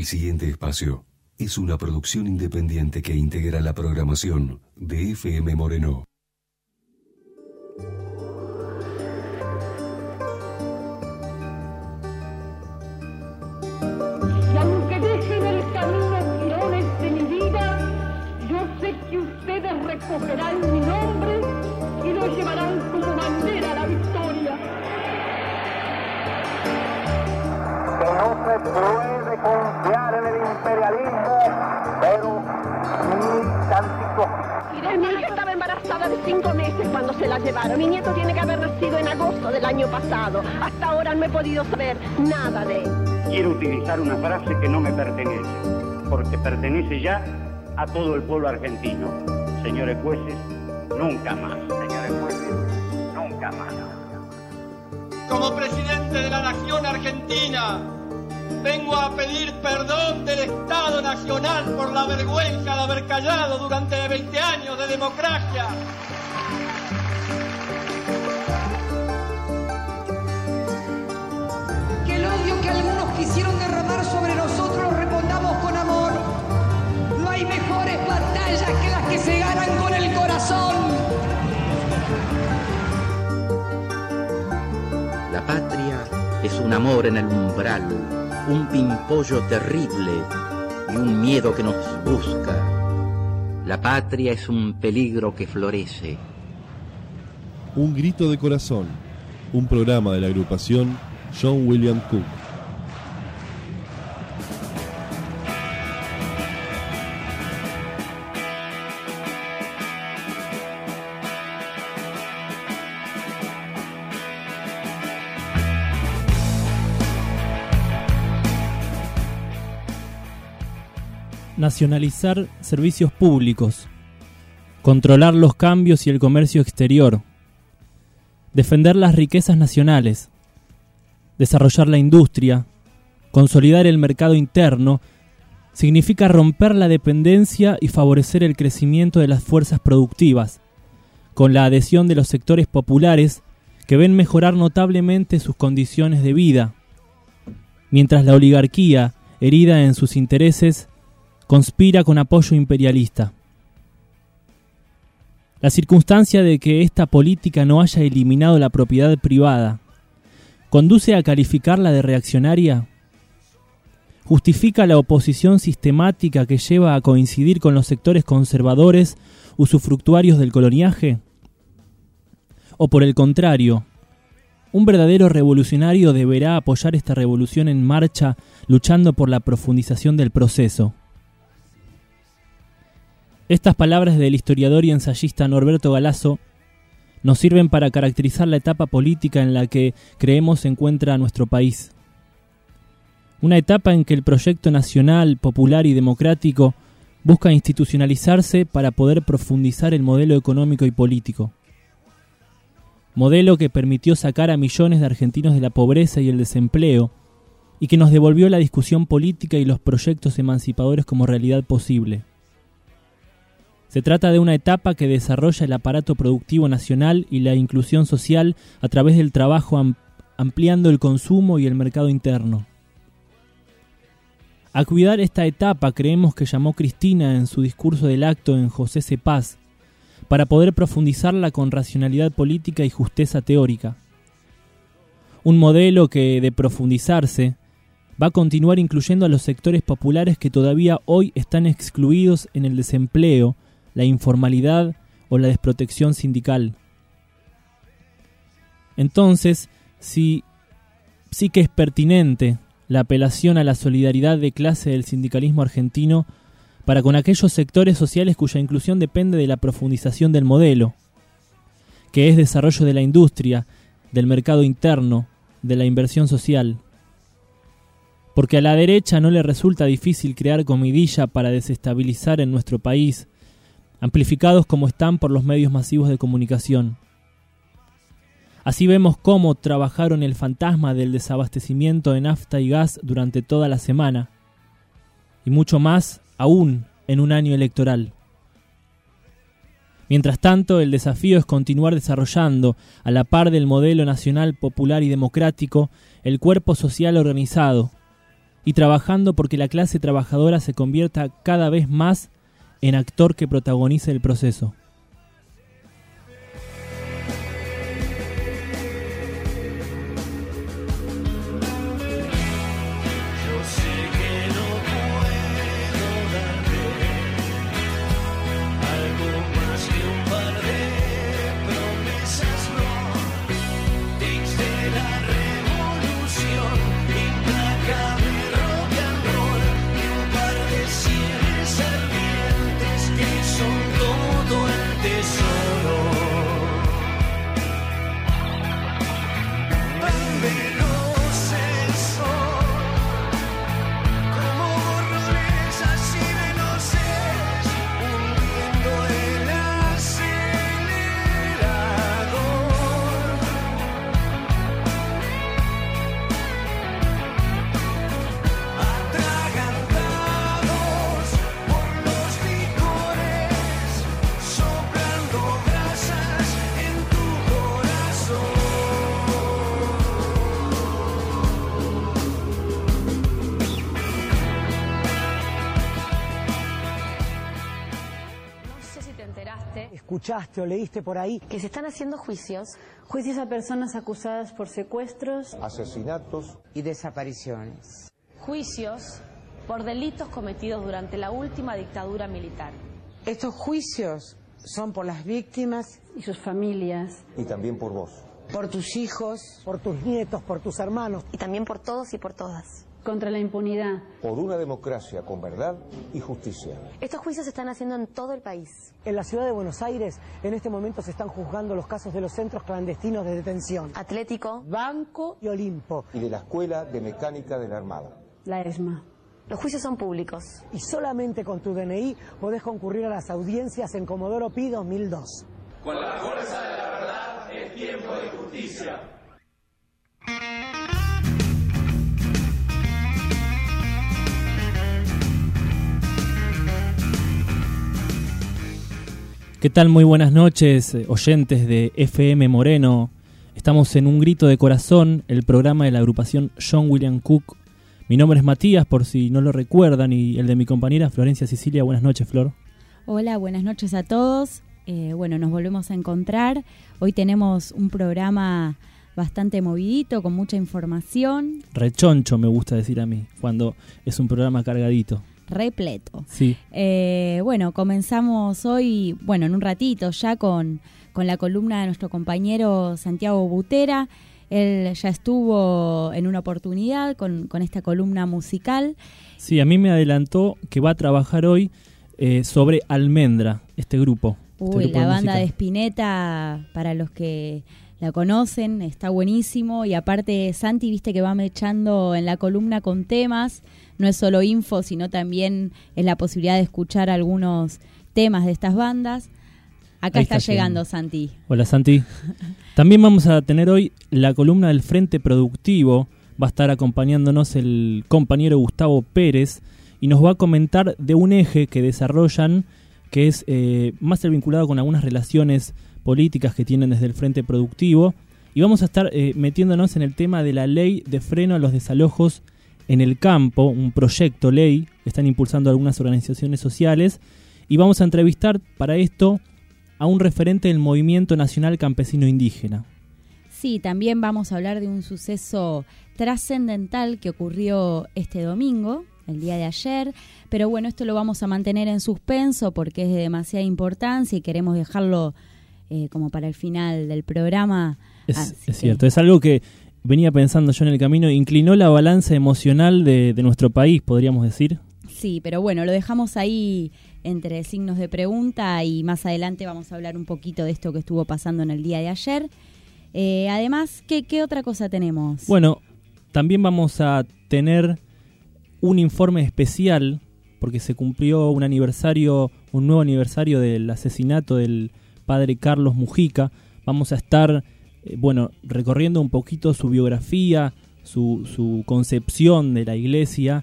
siguiente espacio es una producción independiente que integra la programación de FM Moreno. Y aunque dejen el camino girones de mi vida, yo sé que ustedes recogerán mi nombre y lo llevarán como bandera a la victoria. Que no se puede confiar en el imperialismo, pero ni tantito. Mi hija estaba embarazada de 5 meses cuando se la llevaron. Mi nieto tiene que haber nacido en agosto del año pasado. Hasta ahora no he podido saber nada de él. Quiero utilizar una frase que no me pertenece, porque pertenece ya a todo el pueblo argentino. Señores jueces, nunca más. Señores jueces, nunca más. Como presidente de la Nación Argentina, vengo a pedir perdón del Estado Nacional por la vergüenza de haber callado durante 20 años de democracia. Que el odio que algunos quisieron derramar sobre nosotros lo respondamos con amor. No hay mejores batallas que las que se ganan con el corazón. La patria es un amor en el umbral, un pimpollo terrible y un miedo que nos busca. La patria es un peligro que florece. Un grito de corazón, un programa de la agrupación John William Cook. Nacionalizar servicios públicos, controlar los cambios y el comercio exterior, defender las riquezas nacionales, desarrollar la industria, consolidar el mercado interno, significa romper la dependencia y favorecer el crecimiento de las fuerzas productivas, con la adhesión de los sectores populares que ven mejorar notablemente sus condiciones de vida, mientras la oligarquía, herida en sus intereses, conspira con apoyo imperialista. La circunstancia de que esta política no haya eliminado la propiedad privada conduce a calificarla de reaccionaria. ¿Justifica la oposición sistemática que lleva a coincidir con los sectores conservadores usufructuarios del coloniaje? ¿O por el contrario, un verdadero revolucionario deberá apoyar esta revolución en marcha luchando por la profundización del proceso? Estas palabras del historiador y ensayista Norberto Galazo nos sirven para caracterizar la etapa política en la que creemos se encuentra nuestro país. Una etapa en que el proyecto nacional, popular y democrático busca institucionalizarse para poder profundizar el modelo económico y político. Modelo que permitió sacar a millones de argentinos de la pobreza y el desempleo y que nos devolvió la discusión política y los proyectos emancipadores como realidad posible. Se trata de una etapa que desarrolla el aparato productivo nacional y la inclusión social a través del trabajo ampliando el consumo y el mercado interno. A cuidar esta etapa creemos que llamó Cristina en su discurso del acto en José C. Paz, para poder profundizarla con racionalidad política y justeza teórica. Un modelo que, de profundizarse, va a continuar incluyendo a los sectores populares que todavía hoy están excluidos en el desempleo, la informalidad o la desprotección sindical. Entonces, sí que es pertinente la apelación a la solidaridad de clase del sindicalismo argentino para con aquellos sectores sociales cuya inclusión depende de la profundización del modelo, que es desarrollo de la industria, del mercado interno, de la inversión social. Porque a la derecha no le resulta difícil crear comidilla para desestabilizar en nuestro país, amplificados como están por los medios masivos de comunicación. Así vemos cómo trabajaron el fantasma del desabastecimiento de nafta y gas durante toda la semana, y mucho más aún en un año electoral. Mientras tanto, el desafío es continuar desarrollando, a la par del modelo nacional popular y democrático, el cuerpo social organizado, y trabajando porque la clase trabajadora se convierta cada vez más en actor que protagonice el proceso. ¿Escuchaste o leíste por ahí? Que se están haciendo juicios a personas acusadas por secuestros, asesinatos y desapariciones. Juicios por delitos cometidos durante la última dictadura militar. Estos juicios son por las víctimas y sus familias. Y también por vos. Por tus hijos. Por tus nietos, por tus hermanos. Y también por todos y por todas. Contra la impunidad. Por una democracia con verdad y justicia. Estos juicios se están haciendo en todo el país. En la ciudad de Buenos Aires, en este momento se están juzgando los casos de los centros clandestinos de detención. Atlético, Banco y Olimpo. Y de la Escuela de Mecánica de la Armada. La ESMA. Los juicios son públicos. Y solamente con tu DNI podés concurrir a las audiencias en Comodoro Pi 2002. Con la fuerza de la verdad es tiempo de justicia. ¿Qué tal? Muy buenas noches, oyentes de FM Moreno. Estamos en Un Grito de Corazón, el programa de la agrupación John William Cook. Mi nombre es Matías, por si no lo recuerdan, y el de mi compañera Florencia Sicilia. Buenas noches, Flor. Hola, buenas noches a todos. Bueno, nos volvemos a encontrar. Hoy tenemos un programa bastante movidito, con mucha información. Rechoncho, me gusta decir a mí, cuando es un programa cargadito. Repleto. Sí. Bueno, comenzamos hoy, en un ratito ya con la columna de nuestro compañero Santiago Butera. Él ya estuvo en una oportunidad con esta columna musical. Sí, a mí me adelantó que va a trabajar hoy sobre Almendra, este grupo. La banda de Spinetta, para los que la conocen, está buenísimo. Y aparte, Santi, viste que va mechando en la columna con temas. No es solo info, sino también es la posibilidad de escuchar algunos temas de estas bandas. Acá está llegando Santi. Hola, Santi. También vamos a tener hoy la columna del Frente Productivo. Va a estar acompañándonos el compañero Gustavo Pérez y nos va a comentar de un eje que desarrollan, que es más vinculado con algunas relaciones políticas que tienen desde el Frente Productivo. Y vamos a estar metiéndonos en el tema de la ley de freno a los desalojos en el campo, un proyecto ley que están impulsando algunas organizaciones sociales. Y vamos a entrevistar para esto a un referente del Movimiento Nacional Campesino Indígena. Sí, también vamos a hablar de un suceso trascendental que ocurrió este domingo, el día de ayer, pero bueno, esto lo vamos a mantener en suspenso porque es de demasiada importancia y queremos dejarlo como para el final del programa. Es cierto, es algo que venía pensando yo en el camino, inclinó la balanza emocional de nuestro país, podríamos decir. Sí, pero bueno, lo dejamos ahí entre signos de pregunta y más adelante vamos a hablar un poquito de esto que estuvo pasando en el día de ayer. Además, ¿qué otra cosa tenemos? Bueno, también vamos a tener un informe especial porque se cumplió un nuevo aniversario del asesinato del padre Carlos Mujica. Vamos a estar, recorriendo un poquito su biografía, su concepción de la iglesia.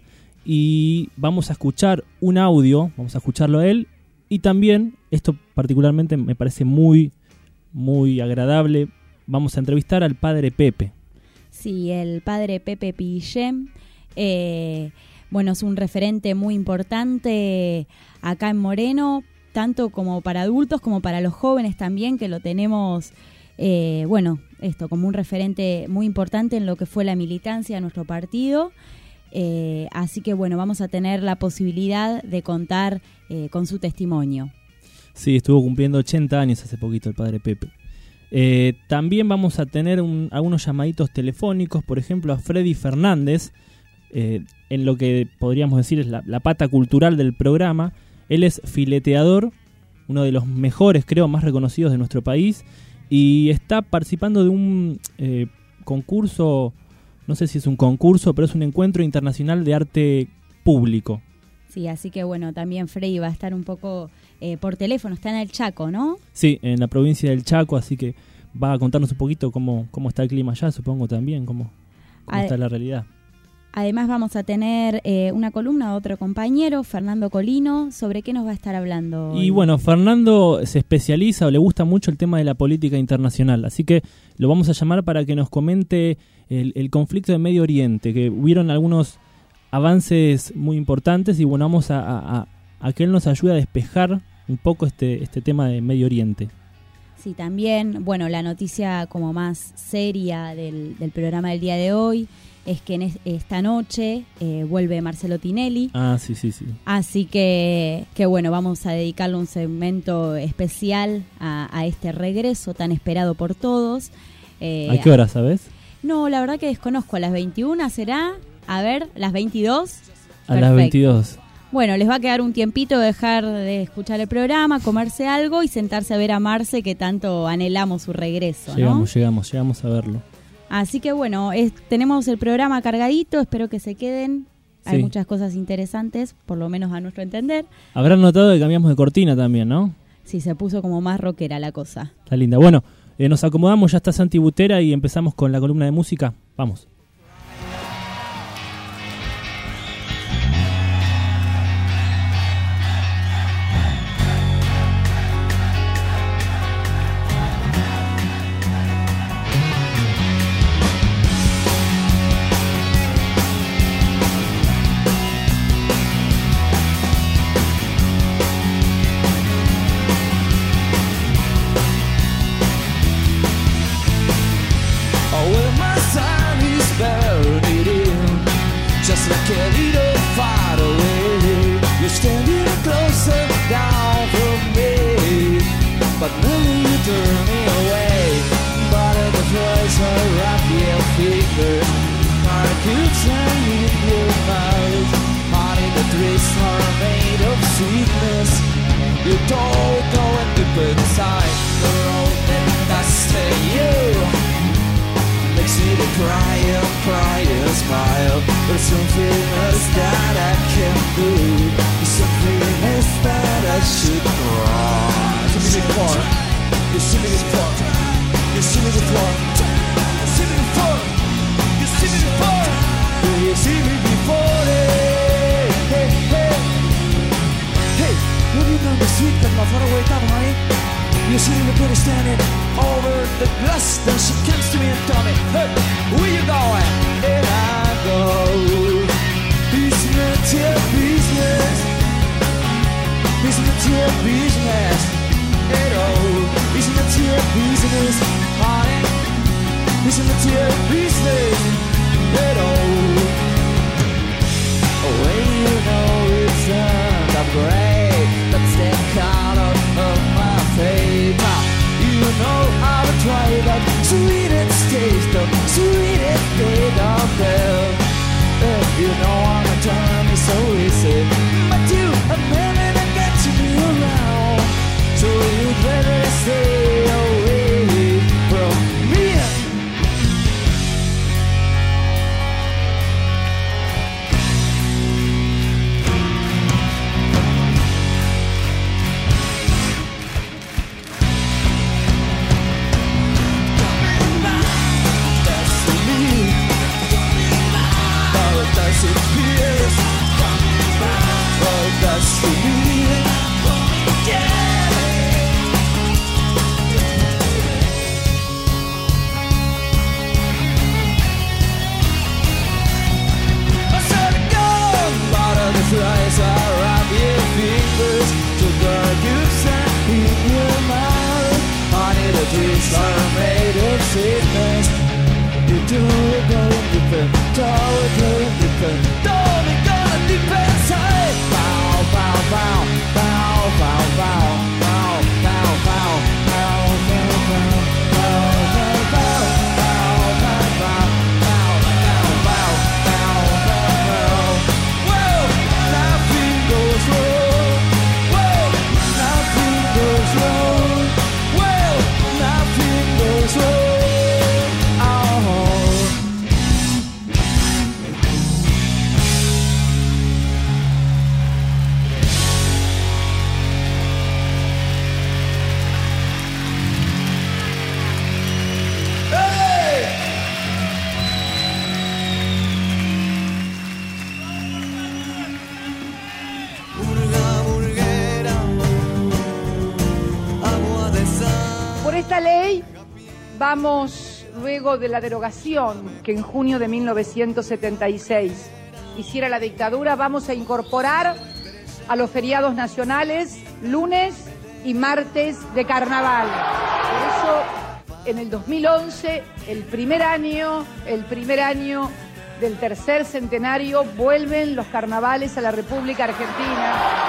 Y vamos a escuchar un audio, vamos a escucharlo a él. Y también, esto particularmente me parece muy, muy agradable, vamos a entrevistar al padre Pepe. Sí, el padre Pepe Pillem. Bueno, es un referente muy importante acá en Moreno, tanto como para adultos como para los jóvenes también, que lo tenemos, como un referente muy importante en lo que fue la militancia de nuestro partido. Así que bueno, vamos a tener la posibilidad de contar con su testimonio. Sí, estuvo cumpliendo 80 años hace poquito el padre Pepe. También vamos a tener algunos llamaditos telefónicos, por ejemplo a Freddy Fernández, en lo que podríamos decir es la pata cultural del programa. Él es fileteador, uno de los mejores, creo, más reconocidos de nuestro país, y está participando de un concurso, no sé si es un concurso, pero es un encuentro internacional de arte público. Sí, así que bueno, también Freddy va a estar un poco por teléfono, está en el Chaco, ¿no? Sí, en la provincia del Chaco, así que va a contarnos un poquito cómo está el clima allá, supongo también, cómo está la realidad. Además vamos a tener una columna de otro compañero, Fernando Colino. ¿Sobre qué nos va a estar hablando hoy? Y bueno, Fernando se especializa o le gusta mucho el tema de la política internacional, así que lo vamos a llamar para que nos comente el conflicto de Medio Oriente, que hubieron algunos avances muy importantes y bueno, vamos a que él nos ayude a despejar un poco este tema de Medio Oriente. Sí, también, bueno, la noticia como más seria del programa del día de hoy es que esta noche vuelve Marcelo Tinelli. Ah, sí. Así que bueno, vamos a dedicarle un segmento especial a este regreso tan esperado por todos. ¿A qué hora, sabes? No, la verdad que desconozco. ¿A las 21 será? A ver, ¿las 22? A Perfecto. las 22. Bueno, les va a quedar un tiempito de dejar de escuchar el programa, comerse algo y sentarse a ver a Marce, que tanto anhelamos su regreso, ¿no? Llegamos a verlo. Así que bueno, tenemos el programa cargadito, espero que se queden. Hay muchas cosas interesantes, por lo menos a nuestro entender. Habrán notado que cambiamos de cortina también, ¿no? Sí, se puso como más rockera la cosa. Está linda. Bueno, nos acomodamos, ya está Santi Butera y empezamos con la columna de música. Vamos. Vamos, luego de la derogación que en junio de 1976 hiciera la dictadura, vamos a incorporar a los feriados nacionales lunes y martes de carnaval. Por eso, en el 2011, el primer año del tercer centenario, vuelven los carnavales a la República Argentina.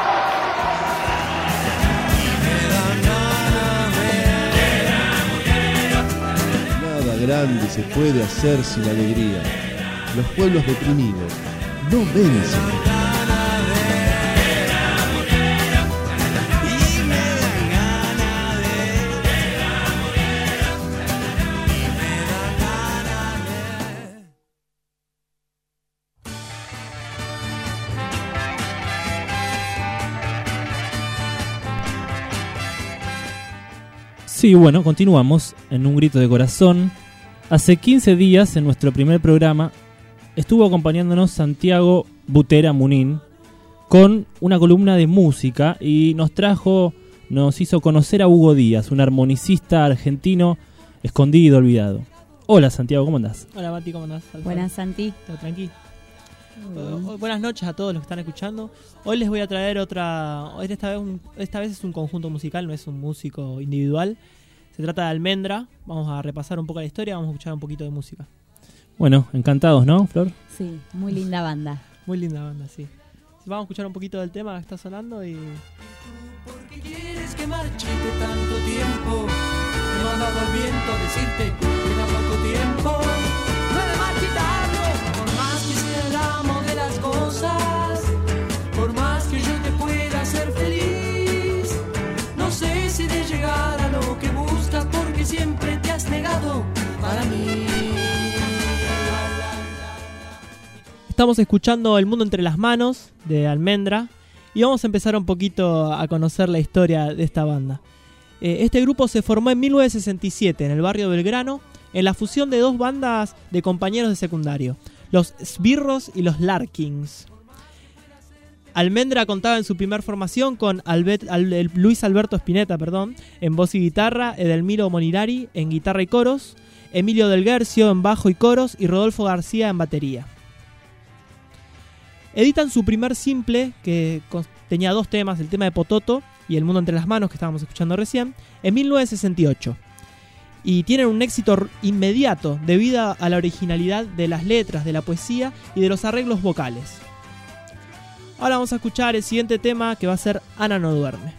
Grande se puede hacer sin alegría. Los pueblos deprimidos no vencen. Sí, bueno, continuamos en Un Grito de Corazón. Hace 15 días, en nuestro primer programa, estuvo acompañándonos Santiago Butera Munín con una columna de música y nos hizo conocer a Hugo Díaz, un armonicista argentino escondido, olvidado. Hola Santiago, ¿cómo andás? Hola Mati, ¿cómo andás? Buenas, Santi. ¿Todo tranquilo? Buenas noches a todos los que están escuchando. Hoy les voy a traer esta vez es un conjunto musical, no es un músico individual. Se trata de Almendra. Vamos a repasar un poco la historia, vamos a escuchar un poquito de música. Bueno, encantados, ¿no, Flor? Sí, muy linda banda. Muy linda banda, sí. Vamos a escuchar un poquito del tema que está sonando y... ¿Por qué quieres que marchite tanto tiempo? Me he mandado al viento a decirte que era poco tiempo. No he de marchitarlo, por más que sea el amo de las cosas, por más que yo te pueda hacer feliz. No sé si de llegar a lo que buscas, porque siempre te has negado para mí. Estamos escuchando El Mundo Entre las Manos de Almendra y vamos a empezar un poquito a conocer la historia de esta banda. Este grupo se formó en 1967 en el barrio Belgrano, en la fusión de dos bandas de compañeros de secundario, los Sbirros y los Larkins. Almendra contaba en su primer formación con Luis Alberto Spinetta, en voz y guitarra, Edelmiro Monirari en guitarra y coros, Emilio Del Guercio en bajo y coros y Rodolfo García en batería. Editan su primer simple, que tenía dos temas, el tema de Pototo y El Mundo Entre las Manos, que estábamos escuchando recién, en 1968. Y tienen un éxito inmediato debido a la originalidad de las letras, de la poesía y de los arreglos vocales. Ahora vamos a escuchar el siguiente tema, que va a ser Ana no duerme.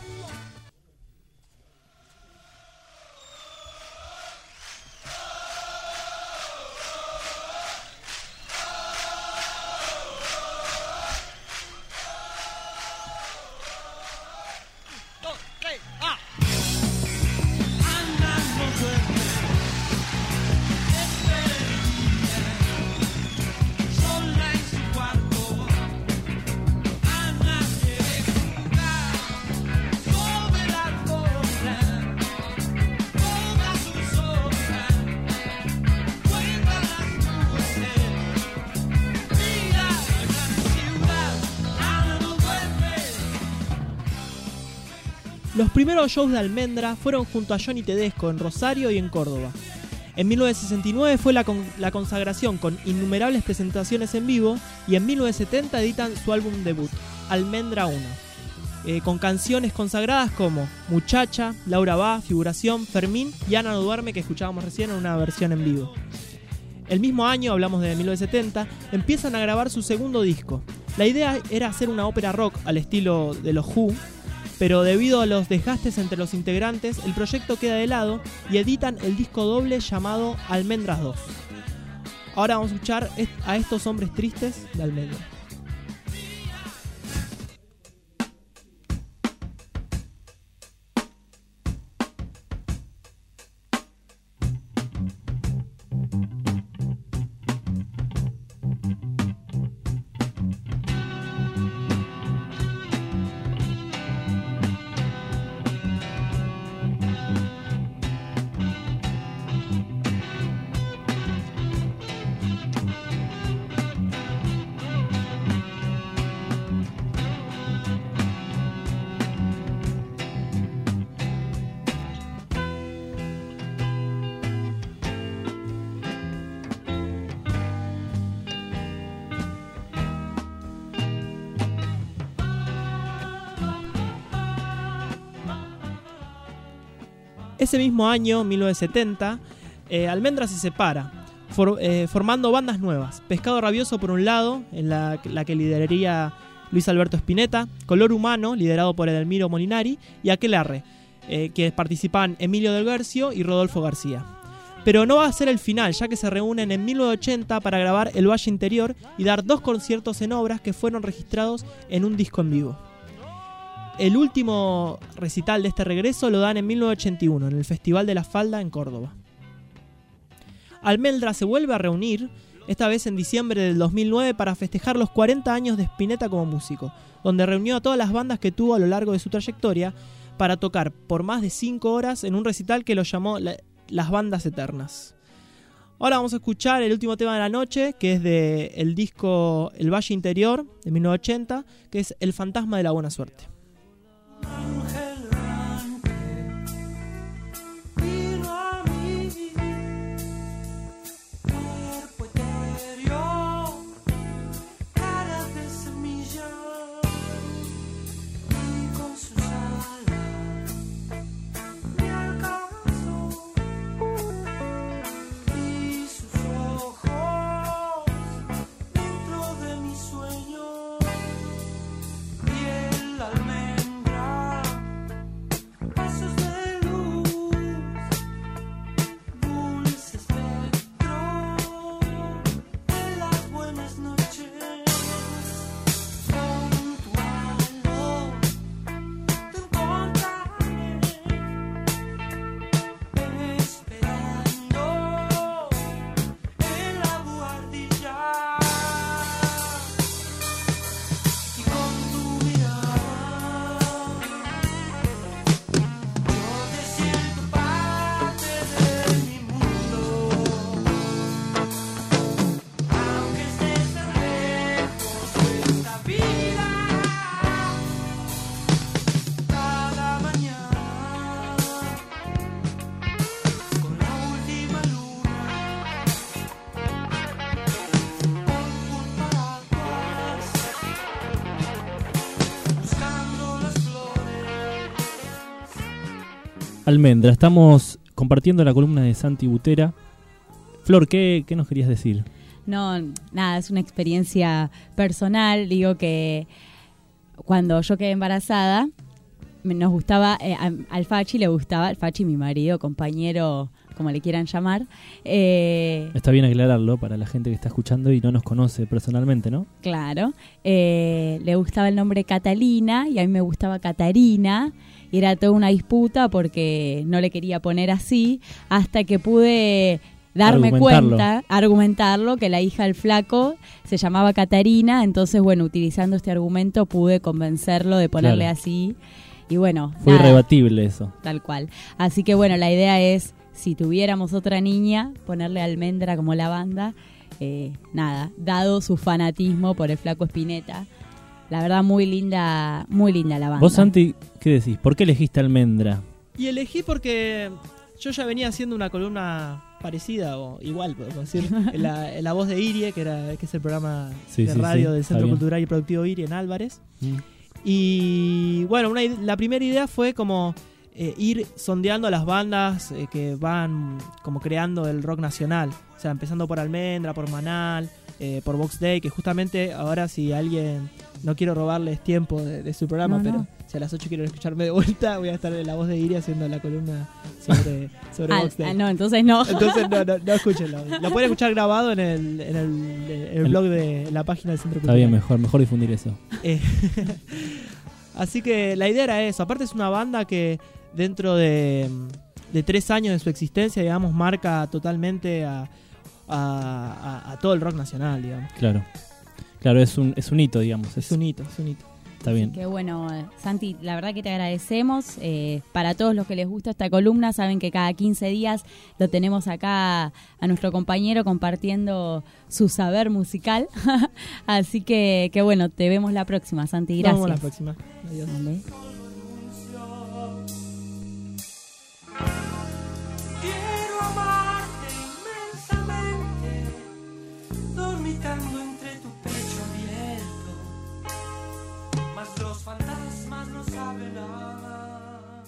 Los primeros shows de Almendra fueron junto a Johnny Tedesco en Rosario y en Córdoba. En 1969 fue la consagración con innumerables presentaciones en vivo y en 1970 editan su álbum debut, Almendra 1, con canciones consagradas como Muchacha, Laura Va, Figuración, Fermín y Ana no duerme, que escuchábamos recién en una versión en vivo. El mismo año, hablamos de 1970, empiezan a grabar su segundo disco. La idea era hacer una ópera rock al estilo de los Who, pero debido a los desgastes entre los integrantes, el proyecto queda de lado y editan el disco doble llamado Almendras 2. Ahora vamos a escuchar a estos hombres tristes de Almendra. Ese mismo año, 1970, Almendra se separa, formando bandas nuevas. Pescado Rabioso por un lado, en la que lideraría Luis Alberto Spinetta, Color Humano, liderado por Edelmiro Molinari, y Aquelarre, que participan Emilio Del Guercio y Rodolfo García. Pero no va a ser el final, ya que se reúnen en 1980 para grabar El Valle Interior y dar 2 conciertos en obras que fueron registrados en un disco en vivo. El último recital de este regreso lo dan en 1981, en el Festival de la Falda en Córdoba. Almendra se vuelve a reunir, esta vez en diciembre del 2009, para festejar los 40 años de Spinetta como músico, donde reunió a todas las bandas que tuvo a lo largo de su trayectoria para tocar por más de 5 horas en un recital que lo llamó Las Bandas Eternas. Ahora vamos a escuchar el último tema de la noche, que es del disco El Valle Interior, de 1980, que es El Fantasma de la Buena Suerte. Vino a mí, cuerpo etéreo, cara de semilla, y con sus alas me alcanzó, y sus ojos dentro de mi sueño, y el almendra. Pasos de luz, dulce espectro de las buenas noches. Con tu halo te encontraré, esperando en la buhardilla. Y con tu mirada te siento parte de mi mundo, aunque estés tan lejos de esta vida. Cada mañana, con la última luna, pongo un paraguas, buscando las flores. Almendra, estamos compartiendo la columna de Santi Butera. Flor, ¿qué nos querías decir? No, nada, es una experiencia personal. Digo que cuando yo quedé embarazada, nos gustaba, al Fachi le gustaba, al Fachi, mi marido, compañero, como le quieran llamar. Está bien aclararlo para la gente que está escuchando y no nos conoce personalmente, ¿no? Claro, le gustaba el nombre Catalina y a mí me gustaba Catarina. Y era toda una disputa porque no le quería poner así, hasta que pude darme cuenta, argumentarlo, que la hija del flaco se llamaba Catarina. Entonces, bueno, utilizando este argumento pude convencerlo de ponerle así. Y bueno, fue irrebatible eso. Tal cual. Así que bueno, la idea es, si tuviéramos otra niña, ponerle Almendra como la banda. Nada, dado su fanatismo por el flaco Spinetta. La verdad, muy linda la banda. Vos, Santi, ¿qué decís? ¿Por qué elegiste Almendra? Y elegí porque yo ya venía haciendo una columna parecida o igual, podemos decir, en la voz de Irie, que es el programa de radio del Centro Cultural y Productivo Irie en Álvarez. Y bueno, la primera idea fue como ir sondeando a las bandas que van como creando el rock nacional. o sea, empezando por Almendra, por Manal, por Vox Day, que justamente ahora si alguien, no quiero robarles tiempo de su programa, pero si a las 8 quieren escucharme de vuelta, voy a estar en La Voz de Iri haciendo la columna sobre Vox Day. No, entonces no. Entonces no escúchenlo. Lo pueden escuchar grabado en el blog de la página del Centro Cultural. Está bien, mejor difundir eso. Así que la idea era eso. Aparte es una banda que dentro de 3 años de su existencia, digamos, marca totalmente a todo el rock nacional, digamos. Claro, es un hito, digamos. Es un hito. Está bien. Qué bueno, Santi, la verdad que te agradecemos. Para todos los que les gusta esta columna, saben que cada 15 días lo tenemos acá a nuestro compañero compartiendo su saber musical. Así que bueno, te vemos la próxima, Santi. Gracias. Nos vemos la próxima. Adiós. Dale. Quiero amarte inmensamente, dormitando entre tu pecho abierto, mas los fantasmas no saben nada.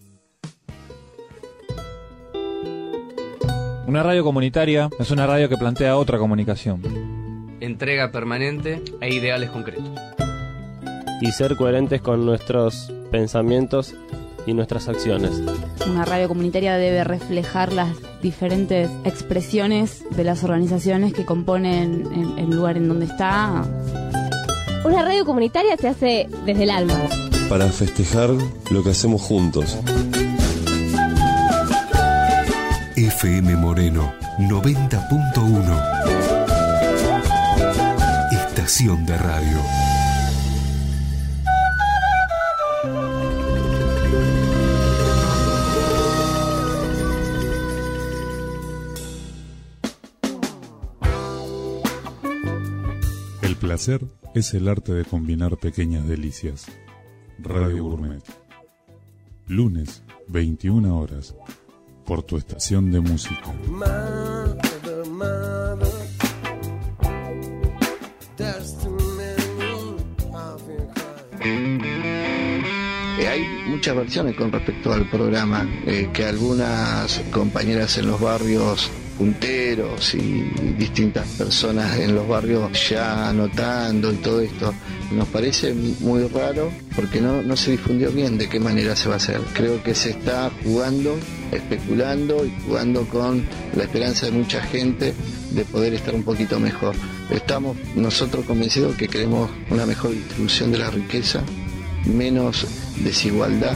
Una radio comunitaria es una radio que plantea otra comunicación. Entrega permanente e ideales concretos. Y ser coherentes con nuestros pensamientos y nuestras acciones. Una radio comunitaria debe reflejar las diferentes expresiones de las organizaciones que componen el lugar en donde está. Una radio comunitaria se hace desde el alma. Para festejar lo que hacemos juntos. FM Moreno 90.1. Estación de radio. El placer es el arte de combinar pequeñas delicias. Radio Gourmet. Lunes, 21 horas. Por tu estación de música. Hay muchas versiones con respecto al programa, que algunas compañeras en los barrios punteros y distintas personas en los barrios ya anotando y todo esto, nos parece muy raro porque no se difundió bien de qué manera se va a hacer. Creo que se está jugando, especulando y jugando con la esperanza de mucha gente de poder estar un poquito mejor. Estamos nosotros convencidos que queremos una mejor distribución de la riqueza, menos desigualdad.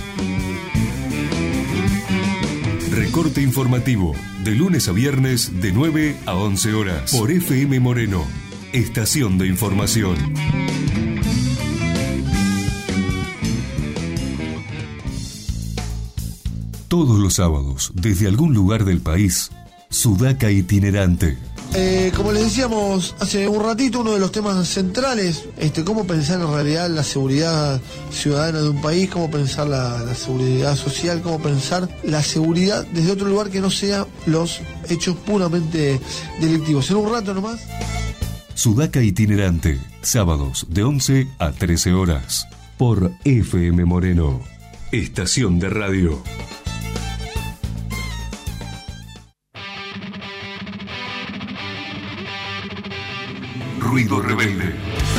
Recorte informativo, de lunes a viernes de 9 a 11 horas, por FM Moreno, estación de información. Todos los sábados, desde algún lugar del país, Sudaca Itinerante. Como les decíamos hace un ratito, uno de los temas centrales, cómo pensar en realidad la seguridad ciudadana de un país, cómo pensar la seguridad social, cómo pensar la seguridad desde otro lugar que no sea los hechos puramente delictivos. En un rato nomás. Sudaca Itinerante, sábados de 11 a 13 horas, por FM Moreno, estación de radio. Ruido rebelde.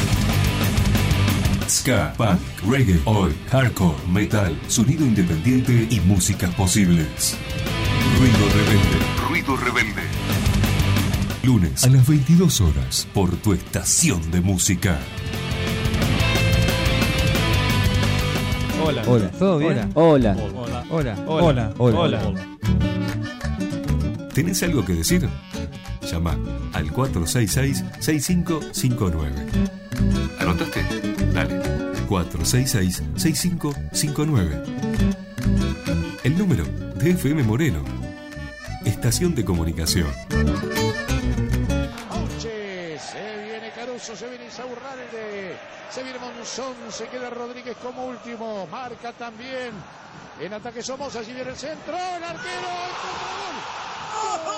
Ska, punk, reggae, oi, hardcore, metal, sonido independiente y músicas posibles. Ruido rebelde. Ruido rebelde. Lunes a las 22 horas por tu estación de música. Hola. ¿Todo bien? Hola. ¿Tenés algo que decir? Llama al 466-6559. ¿Anotaste? Dale. 466-6559. El número de FM Moreno. Estación de comunicación. Se viene Caruso, se viene Insaurralde, se viene Monzón, se queda Rodríguez como último. Marca también. En ataque Somoza, allí viene el centro. El arquero. ¡Gol!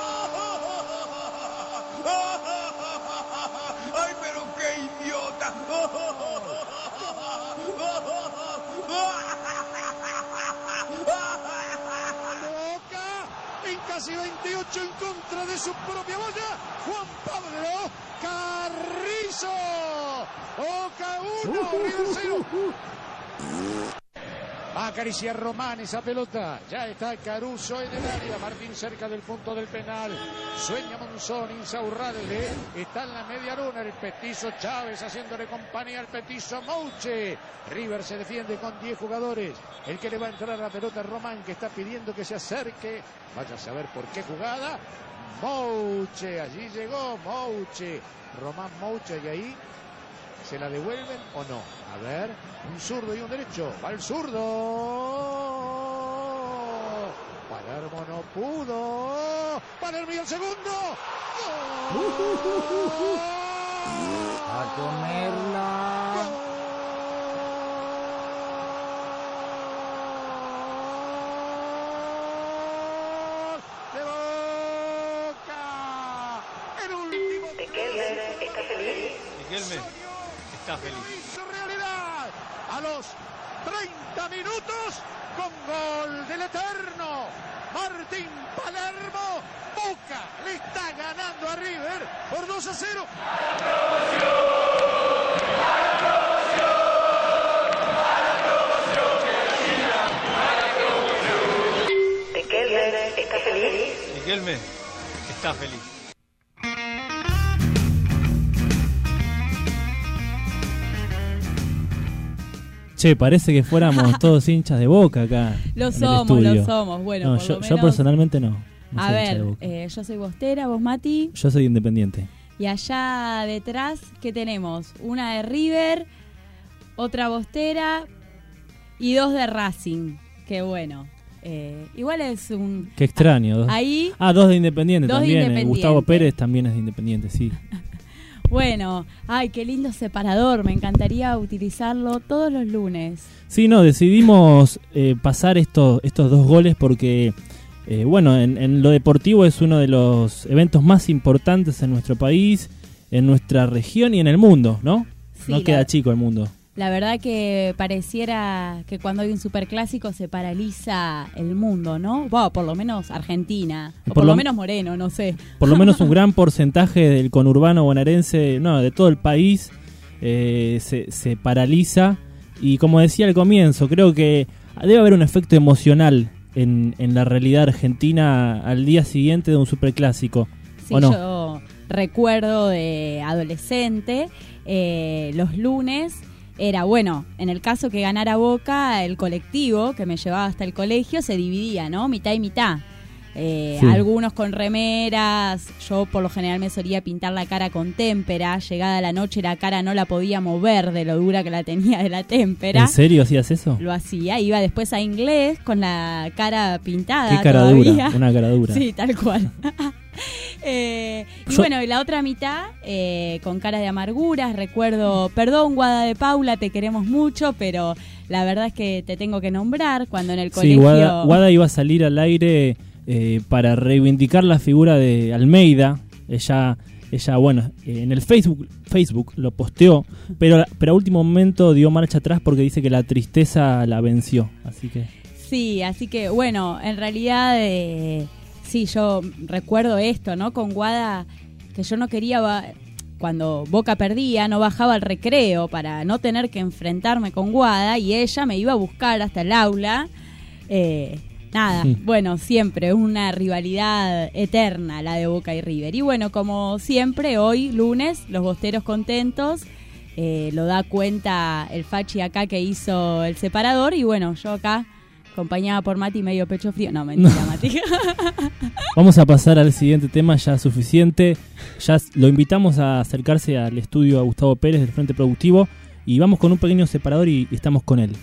¡Ay, pero qué idiota! Boca, en casa casi 28 en contra de su propia boya. Juan Pablo Carrizo. Boca 1, River 0. Va a acariciar Román esa pelota. Ya está Caruso en el área. Martín cerca del punto del penal. Sueña Monzón, Insaurralde. Está en la media luna el petizo Chávez haciéndole compañía al petizo Mouche. River se defiende con 10 jugadores. El que le va a entrar a la pelota es Román, que está pidiendo que se acerque. Vaya a saber por qué jugada. Mouche, allí llegó Mouche. Román Mouche, y ahí ¿se la devuelven o no? A ver, un zurdo y un derecho. Va el zurdo. Palermo no pudo. Palermo y el segundo. ¡Gol! A comerla. ¡De Boca! El último. Riquelme, ¿está feliz? Riquelme está feliz. Hizo realidad a los 30 minutos con gol del Eterno. Martín Palermo. Boca le está ganando a River por 2-0. Riquelme, ¿está feliz? Riquelme está feliz. Che, parece que fuéramos todos hinchas de Boca acá. Lo en somos, el estudio. lo somos. Bueno, No, por lo yo menos... personalmente no. No A soy hincha de ver, Boca. yo soy bostera, vos Mati. Yo soy independiente. Y allá detrás, ¿qué tenemos? Una de River, otra bostera y 2 de Racing. Qué bueno. Igual es un... Qué extraño. Ahí... 2 de Independiente 2 de también. Independiente. Gustavo Pérez también es de Independiente, sí. Bueno, ay, qué lindo separador. Me encantaría utilizarlo todos los lunes. Sí, no, decidimos pasar estos 2 goles porque, bueno, en lo deportivo es uno de los eventos más importantes en nuestro país, en nuestra región y en el mundo, ¿no? Sí, no queda chico el mundo. La verdad que pareciera que cuando hay un superclásico se paraliza el mundo, ¿no? Bueno, por lo menos Argentina, o por lo menos Moreno, no sé. Por lo menos un gran porcentaje del conurbano bonaerense, no, de todo el país, se paraliza. Y como decía al comienzo, creo que debe haber un efecto emocional en la realidad argentina al día siguiente de un superclásico. Sí, ¿o no? Yo recuerdo de adolescente, los lunes... Era, bueno, en el caso que ganara Boca, el colectivo que me llevaba hasta el colegio se dividía, ¿no? Mitad y mitad. Sí. Algunos con remeras, yo por lo general me solía pintar la cara con témpera. Llegada la noche la cara no la podía mover de lo dura que la tenía de la témpera. ¿En serio hacías eso? Lo hacía, iba después a inglés con la cara pintada. Qué cara todavía. dura, una cara dura. Sí, tal cual. Y bueno, y la otra mitad con cara de amarguras. Recuerdo, perdón Guada de Paula, te queremos mucho, pero la verdad es que te tengo que nombrar cuando en el colegio... Sí, Guada iba a salir al aire para reivindicar la figura de Almeida. Ella bueno, en el Facebook lo posteó, pero a último momento dio marcha atrás porque dice que la tristeza la venció, así que... Sí, así que bueno, en realidad... Sí, yo recuerdo esto, ¿no? Con Guada, que yo no quería, cuando Boca perdía, no bajaba al recreo para no tener que enfrentarme con Guada y ella me iba a buscar hasta el aula. Nada, bueno, siempre una rivalidad eterna la de Boca y River. Y bueno, como siempre, hoy, lunes, los bosteros contentos, lo da cuenta el Fachi acá que hizo el separador y bueno, yo acá... acompañada por Mati medio pecho frío. No, mentira, no. Mati. Vamos a pasar al siguiente tema, ya suficiente. Ya lo invitamos a acercarse al estudio a Gustavo Pérez del Frente Productivo y vamos con un pequeño separador y estamos con él.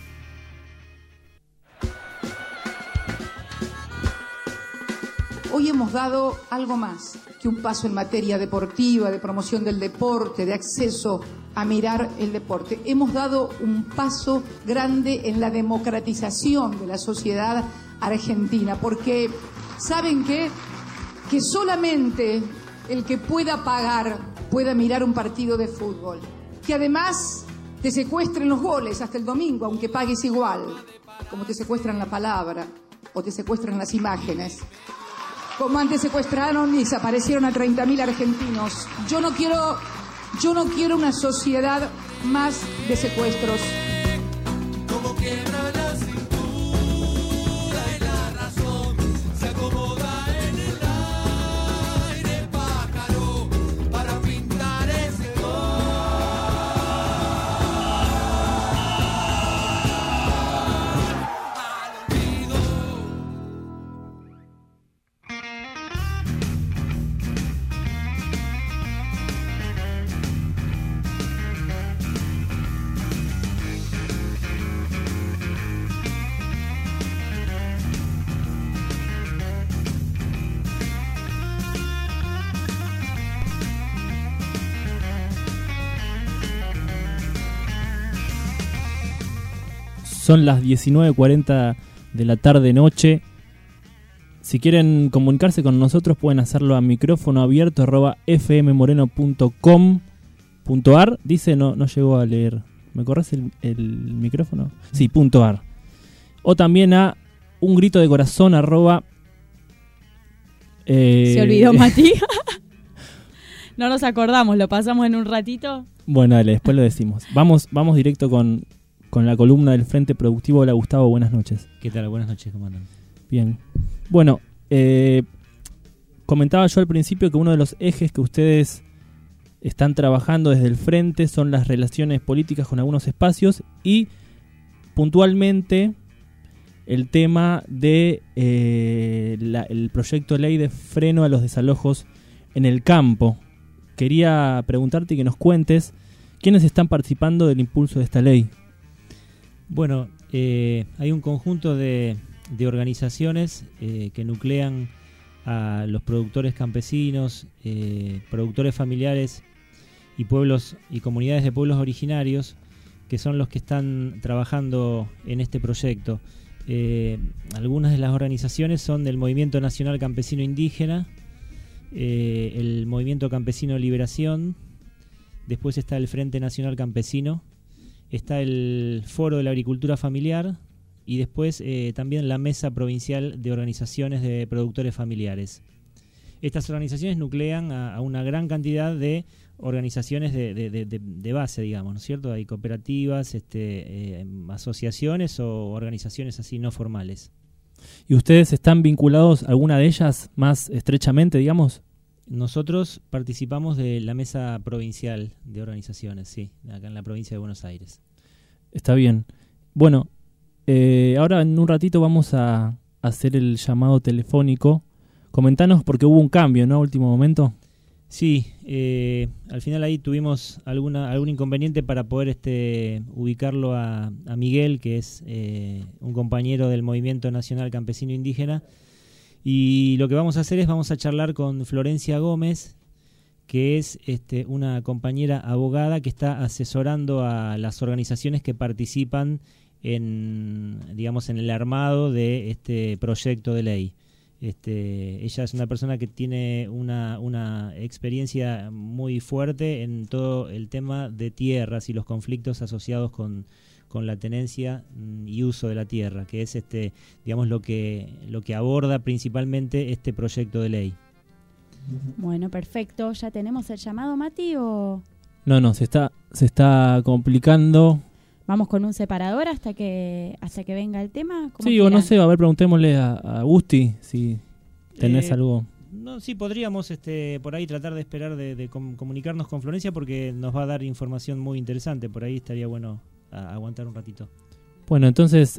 Hoy hemos dado algo más que un paso en materia deportiva, de promoción del deporte, de acceso a mirar el deporte. Hemos dado un paso grande en la democratización de la sociedad argentina, porque ¿saben qué? Que solamente el que pueda pagar pueda mirar un partido de fútbol. Que además te secuestren los goles hasta el domingo, aunque pagues igual, como te secuestran la palabra o te secuestran las imágenes. como antes secuestraron y desaparecieron a 30.000 argentinos. Yo no quiero una sociedad más de secuestros. Como quiebra la cintura y la razón se acomoda en el aire, pájaro, para pintar ese Son las 19:40 de la tarde-noche. Si quieren comunicarse con nosotros pueden hacerlo a micrófono abierto @fmmoreno.com.ar. Dice, no llegó a leer. ¿Me corres el micrófono? Sí, .ar. O también a un grito de corazón Se olvidó Mati. No nos acordamos, lo pasamos en un ratito. Bueno, dale, después lo decimos. Vamos directo con la columna del Frente Productivo. Hola Gustavo, buenas noches. ¿Qué tal? Buenas noches, ¿cómo andan? Bien. Bueno, comentaba yo al principio que uno de los ejes que ustedes están trabajando desde el Frente son las relaciones políticas con algunos espacios y puntualmente el tema de el proyecto de ley de freno a los desalojos en el campo. Quería preguntarte y que nos cuentes quiénes están participando del impulso de esta ley. Bueno, hay un conjunto de organizaciones que nuclean a los productores campesinos, productores familiares y pueblos y comunidades de pueblos originarios, que son los que están trabajando en este proyecto. Algunas de las organizaciones son del Movimiento Nacional Campesino Indígena, el Movimiento Campesino Liberación, después está el Frente Nacional Campesino, está el Foro de la Agricultura Familiar y después también la Mesa Provincial de Organizaciones de Productores Familiares. Estas organizaciones nuclean a una gran cantidad de organizaciones de base, digamos, ¿no es cierto? Hay cooperativas, asociaciones o organizaciones así no formales. ¿Y ustedes están vinculados a alguna de ellas más estrechamente, digamos? Nosotros participamos de la Mesa Provincial de Organizaciones, sí, acá en la provincia de Buenos Aires. Está bien. Bueno, ahora en un ratito vamos a hacer el llamado telefónico. Comentanos porque hubo un cambio, ¿no? Último momento. Sí, al final ahí tuvimos algún inconveniente para poder ubicarlo a Miguel, que es un compañero del Movimiento Nacional Campesino Indígena. Y lo que vamos a hacer es vamos a charlar con Florencia Gómez, que es una compañera abogada que está asesorando a las organizaciones que participan en el armado de este proyecto de ley. Ella es una persona que tiene una experiencia muy fuerte en todo el tema de tierras y los conflictos asociados con la tenencia y uso de la tierra, que es lo que aborda principalmente este proyecto de ley. Bueno, perfecto. ¿Ya tenemos el llamado, Mati, o...? No, se está complicando. ¿Vamos con un separador hasta que venga el tema? Sí, o no sé, a ver, preguntémosle a Gusti si tenés algo. No, sí, podríamos por ahí tratar de esperar de comunicarnos con Florencia porque nos va a dar información muy interesante. Por ahí estaría bueno aguantar un ratito. Bueno, entonces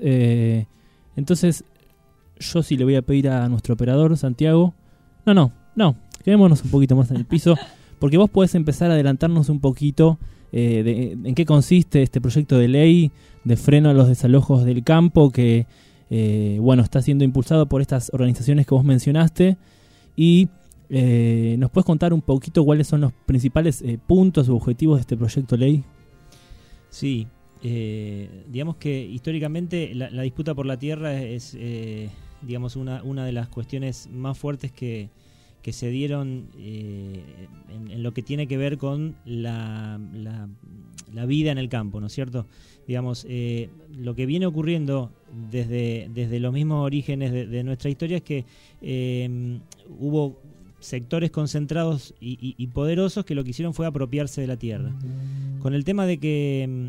yo sí le voy a pedir a nuestro operador, Santiago. No, quedémonos un poquito más en el piso, porque vos podés empezar a adelantarnos un poquito en qué consiste este proyecto de ley de freno a los desalojos del campo que está siendo impulsado por estas organizaciones que vos mencionaste y ¿nos puedes contar un poquito cuáles son los principales puntos o objetivos de este proyecto de ley? Sí, digamos que históricamente la disputa por la tierra es una de las cuestiones más fuertes que se dieron en lo que tiene que ver con la vida en el campo, ¿no es cierto? Digamos, lo que viene ocurriendo desde los mismos orígenes de nuestra historia es que hubo sectores concentrados y poderosos que lo que hicieron fue apropiarse de la tierra. Con el tema de que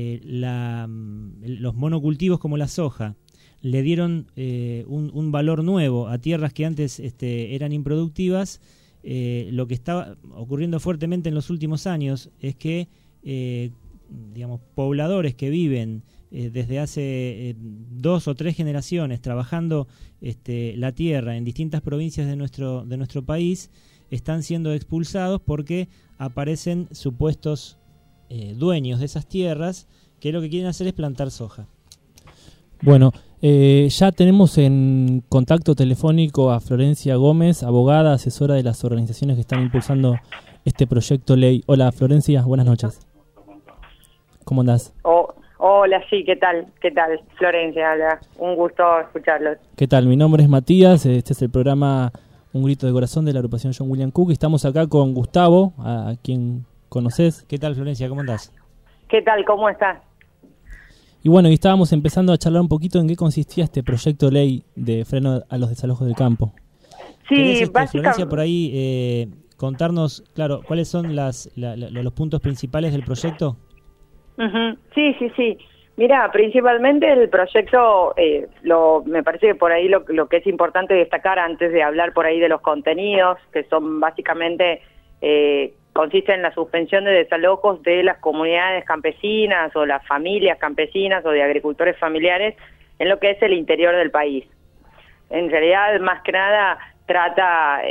los monocultivos como la soja le dieron un valor nuevo a tierras que antes eran improductivas, lo que está ocurriendo fuertemente en los últimos años es que digamos, pobladores que viven desde hace 2 o 3 generaciones trabajando la tierra en distintas provincias de nuestro país están siendo expulsados porque aparecen supuestos dueños de esas tierras que lo que quieren hacer es plantar soja. Bueno, ya tenemos en contacto telefónico a Florencia Gómez, abogada, asesora de las organizaciones que están impulsando este proyecto ley. Hola Florencia, buenas noches. ¿Cómo andás? Hola, sí, ¿qué tal? ¿Qué tal? Florencia, habla. Un gusto escucharlos. ¿Qué tal? Mi nombre es Matías, este es el programa Un Grito de Corazón de la agrupación John William Cook. Estamos acá con Gustavo, a quien conoces. ¿Qué tal, Florencia? ¿Cómo andás? ¿Qué tal? ¿Cómo estás? Y bueno, y estábamos empezando a charlar un poquito en qué consistía este proyecto de ley de freno a los desalojos del campo. Sí, básicamente. Florencia, por ahí contarnos, claro, cuáles son los puntos principales del proyecto. Uh-huh. Sí. Mira, principalmente el proyecto, me parece que por ahí lo que es importante destacar antes de hablar por ahí de los contenidos, que son básicamente, consiste en la suspensión de desalojos de las comunidades campesinas o las familias campesinas o de agricultores familiares en lo que es el interior del país. En realidad, más que nada, trata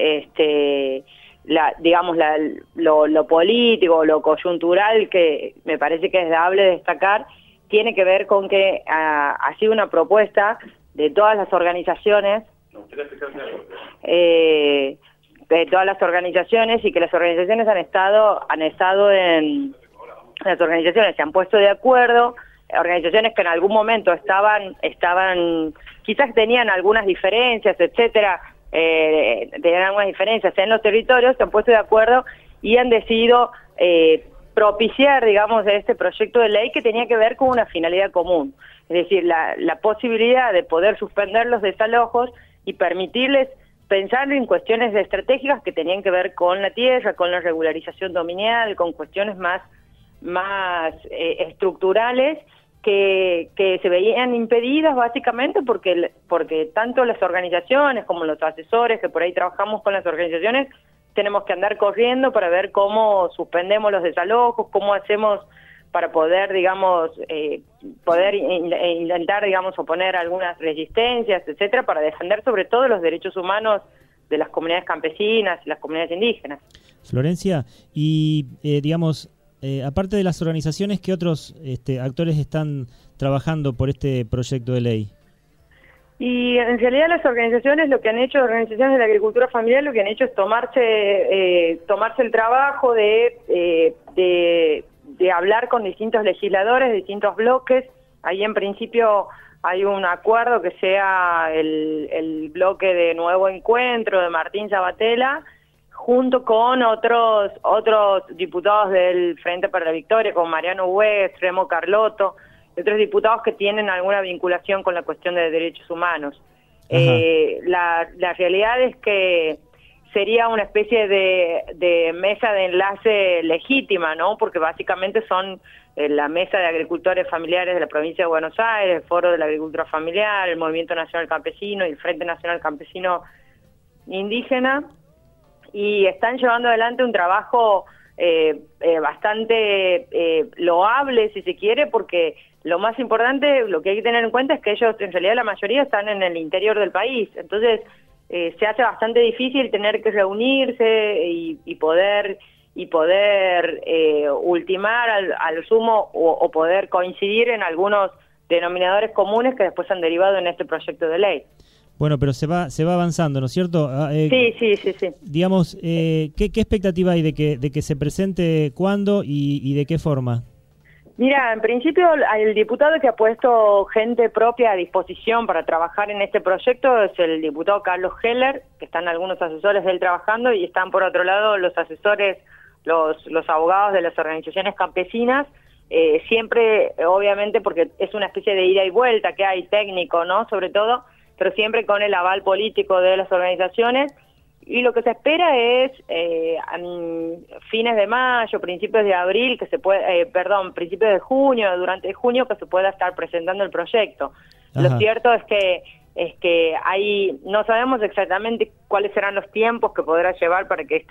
lo político, lo coyuntural, que me parece que es dable destacar, tiene que ver con que ha sido una propuesta de todas las organizaciones, y que las organizaciones las organizaciones se han puesto de acuerdo, organizaciones que en algún momento estaban quizás tenían algunas diferencias, etcétera, tenían algunas diferencias en los territorios, se han puesto de acuerdo y han decidido propiciar, digamos, este proyecto de ley que tenía que ver con una finalidad común, es decir, la posibilidad de poder suspender los desalojos y permitirles pensar en cuestiones estratégicas que tenían que ver con la tierra, con la regularización dominial, con cuestiones más estructurales que se veían impedidas básicamente porque tanto las organizaciones como los asesores que por ahí trabajamos con las organizaciones tenemos que andar corriendo para ver cómo suspendemos los desalojos, cómo hacemos para poder, digamos, intentar, digamos, oponer algunas resistencias, etcétera, para defender sobre todo los derechos humanos de las comunidades campesinas y las comunidades indígenas. Florencia, y digamos, aparte de las organizaciones, ¿qué otros actores están trabajando por este proyecto de ley? Y en realidad las organizaciones, organizaciones de la agricultura familiar, lo que han hecho es tomarse el trabajo de hablar con distintos legisladores, distintos bloques. Ahí en principio hay un acuerdo que sea el bloque de Nuevo Encuentro de Martín Sabatella, junto con otros diputados del Frente para la Victoria, como Mariano West, Remo Carlotto, y otros diputados que tienen alguna vinculación con la cuestión de derechos humanos. La realidad es que sería una especie de mesa de enlace legítima, ¿no? Porque básicamente son la Mesa de Agricultores Familiares de la Provincia de Buenos Aires, el Foro de la Agricultura Familiar, el Movimiento Nacional Campesino y el Frente Nacional Campesino Indígena, y están llevando adelante un trabajo bastante loable, si se quiere, porque lo más importante, lo que hay que tener en cuenta es que ellos, en realidad la mayoría están en el interior del país, entonces se hace bastante difícil tener que reunirse y poder ultimar al sumo o poder coincidir en algunos denominadores comunes que después han derivado en este proyecto de ley. Bueno, pero se va avanzando, ¿no es cierto? Sí. Digamos, ¿qué expectativa hay de que se presente cuándo y de qué forma? Mira, en principio el diputado que ha puesto gente propia a disposición para trabajar en este proyecto es el diputado Carlos Heller, que están algunos asesores de él trabajando, y están por otro lado los asesores, los abogados de las organizaciones campesinas, siempre, obviamente, porque es una especie de ida y vuelta que hay técnico, ¿no? Sobre todo, pero siempre con el aval político de las organizaciones. Y lo que se espera es a fines de mayo, principios de abril, que se puede, principios de junio, durante junio, que se pueda estar presentando el proyecto. Ajá. Lo cierto es que no sabemos exactamente cuáles serán los tiempos que podrá llevar para que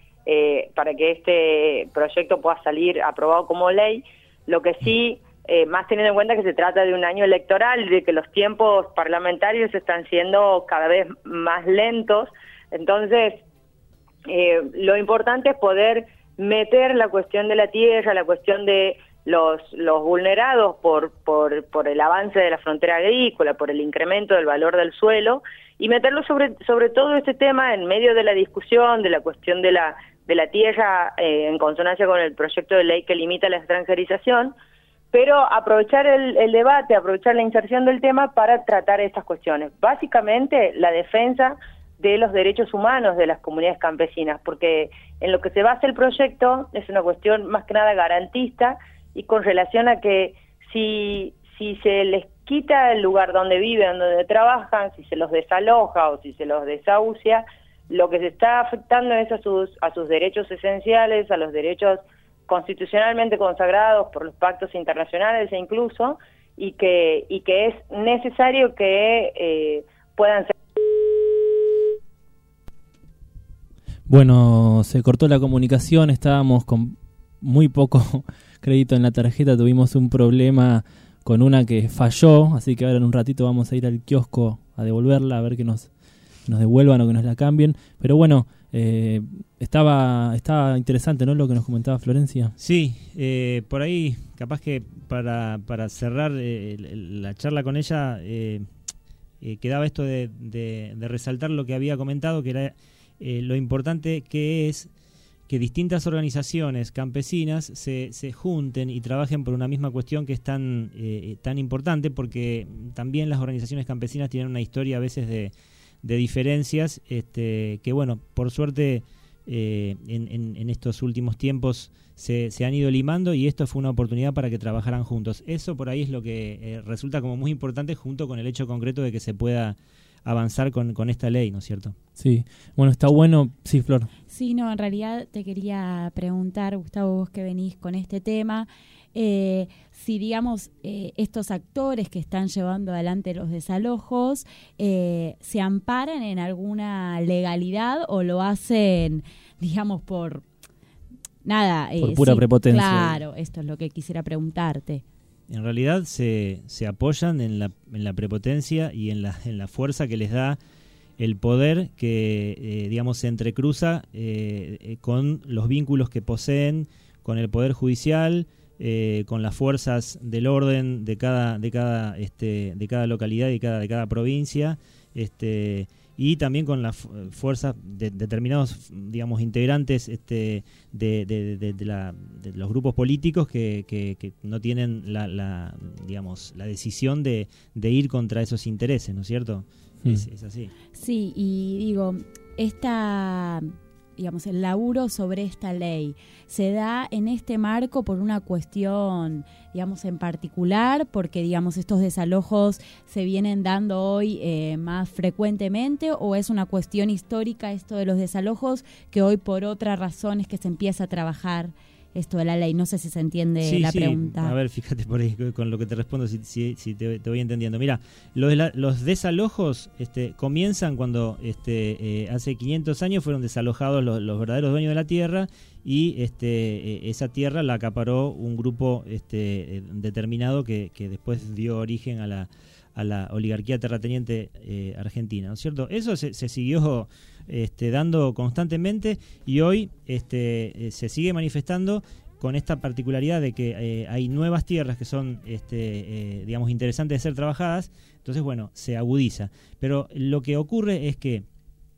este proyecto pueda salir aprobado como ley. Lo que sí, más teniendo en cuenta que se trata de un año electoral, de que los tiempos parlamentarios están siendo cada vez más lentos. Entonces, lo importante es poder meter la cuestión de la tierra, la cuestión de los vulnerados por el avance de la frontera agrícola, por el incremento del valor del suelo, y meterlo sobre todo este tema en medio de la discusión de la cuestión de la tierra en consonancia con el proyecto de ley que limita la extranjerización, pero aprovechar el debate, aprovechar la inserción del tema para tratar estas cuestiones. Básicamente, la defensa de los derechos humanos de las comunidades campesinas, porque en lo que se basa el proyecto es una cuestión más que nada garantista y con relación a que si se les quita el lugar donde viven, donde trabajan, si se los desaloja o si se los desahucia, lo que se está afectando es a sus derechos esenciales, a los derechos constitucionalmente consagrados por los pactos internacionales e incluso, y que es necesario que puedan ser. Bueno, se cortó la comunicación, estábamos con muy poco crédito en la tarjeta, tuvimos un problema con una que falló, así que ahora en un ratito vamos a ir al kiosco a devolverla, a ver que nos devuelvan o que nos la cambien. Pero bueno, estaba interesante, ¿no?, lo que nos comentaba Florencia. Sí, por ahí, capaz que para cerrar la charla con ella, quedaba esto de resaltar lo que había comentado, que era lo importante que es que distintas organizaciones campesinas se junten y trabajen por una misma cuestión que es tan importante, porque también las organizaciones campesinas tienen una historia a veces de diferencias, que bueno, por suerte en estos últimos tiempos se han ido limando, y esto fue una oportunidad para que trabajaran juntos. Eso por ahí es lo que resulta como muy importante, junto con el hecho concreto de que se pueda avanzar con esta ley, ¿no es cierto? Sí, bueno, está bueno. Sí, Flor. Sí, no, en realidad te quería preguntar, Gustavo, vos que venís con este tema, si digamos estos actores que están llevando adelante los desalojos se amparan en alguna legalidad o lo hacen, digamos, por pura prepotencia. Claro, esto es lo que quisiera preguntarte. En realidad se apoyan en la prepotencia y en la fuerza que les da el poder que, digamos, se entrecruza con los vínculos que poseen con el Poder Judicial, con las fuerzas del orden de cada localidad y de cada provincia, y también con las fuerzas de determinados, digamos, integrantes de los grupos políticos que no tienen la decisión de ir contra esos intereses, ¿no es cierto? Es así. Sí, y digo, el laburo sobre esta ley se da en este marco por una cuestión, digamos, en particular, porque, digamos, estos desalojos se vienen dando hoy más frecuentemente, o es una cuestión histórica esto de los desalojos que hoy por otras razones que se empieza a trabajar esto de la ley. No sé si se entiende la pregunta. A ver, fíjate por ahí con lo que te respondo, si te voy entendiendo. Mira, los desalojos comienzan cuando hace 500 años fueron desalojados los verdaderos dueños de la tierra, y esa tierra la acaparó un grupo determinado que después dio origen a la oligarquía terrateniente argentina, ¿no es cierto? Eso se siguió dando constantemente, y hoy se sigue manifestando con esta particularidad de que hay nuevas tierras que son digamos, interesantes de ser trabajadas. Entonces, bueno, se agudiza. Pero lo que ocurre es que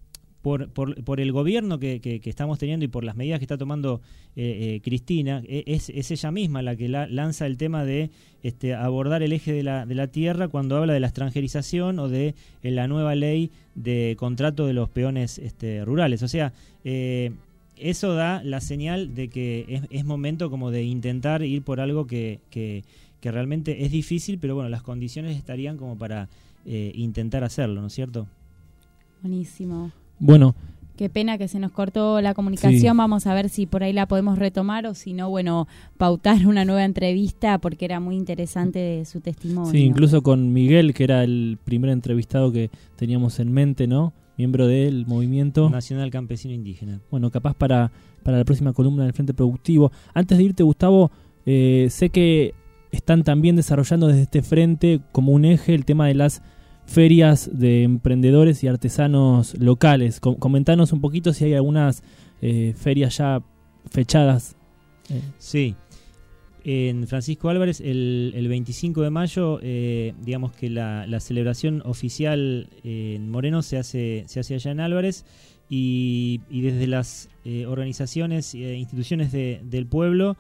por el gobierno que estamos teniendo y por las medidas que está tomando Cristina, es ella misma la que lanza el tema de abordar el eje de la tierra cuando habla de la extranjerización o de la nueva ley de contrato de los peones rurales. O sea, eso da la señal de que es momento como de intentar ir por algo que realmente es difícil, pero bueno, las condiciones estarían como para intentar hacerlo, ¿no es cierto? Buenísimo. Bueno. Qué pena que se nos cortó la comunicación. Sí. Vamos a ver si por ahí la podemos retomar o si no, bueno, pautar una nueva entrevista porque era muy interesante su testimonio. Sí, incluso con Miguel, que era el primer entrevistado que teníamos en mente, ¿no? Miembro del Movimiento Nacional Campesino Indígena. Bueno, capaz para la próxima columna del Frente Productivo. Antes de irte, Gustavo, sé que están también desarrollando desde este frente como un eje el tema de las ferias de emprendedores y artesanos locales. Comentanos un poquito si hay algunas ferias ya fechadas. Sí, en Francisco Álvarez el 25 de mayo, digamos que la celebración oficial en Moreno se hace allá en Álvarez y desde las organizaciones e instituciones del pueblo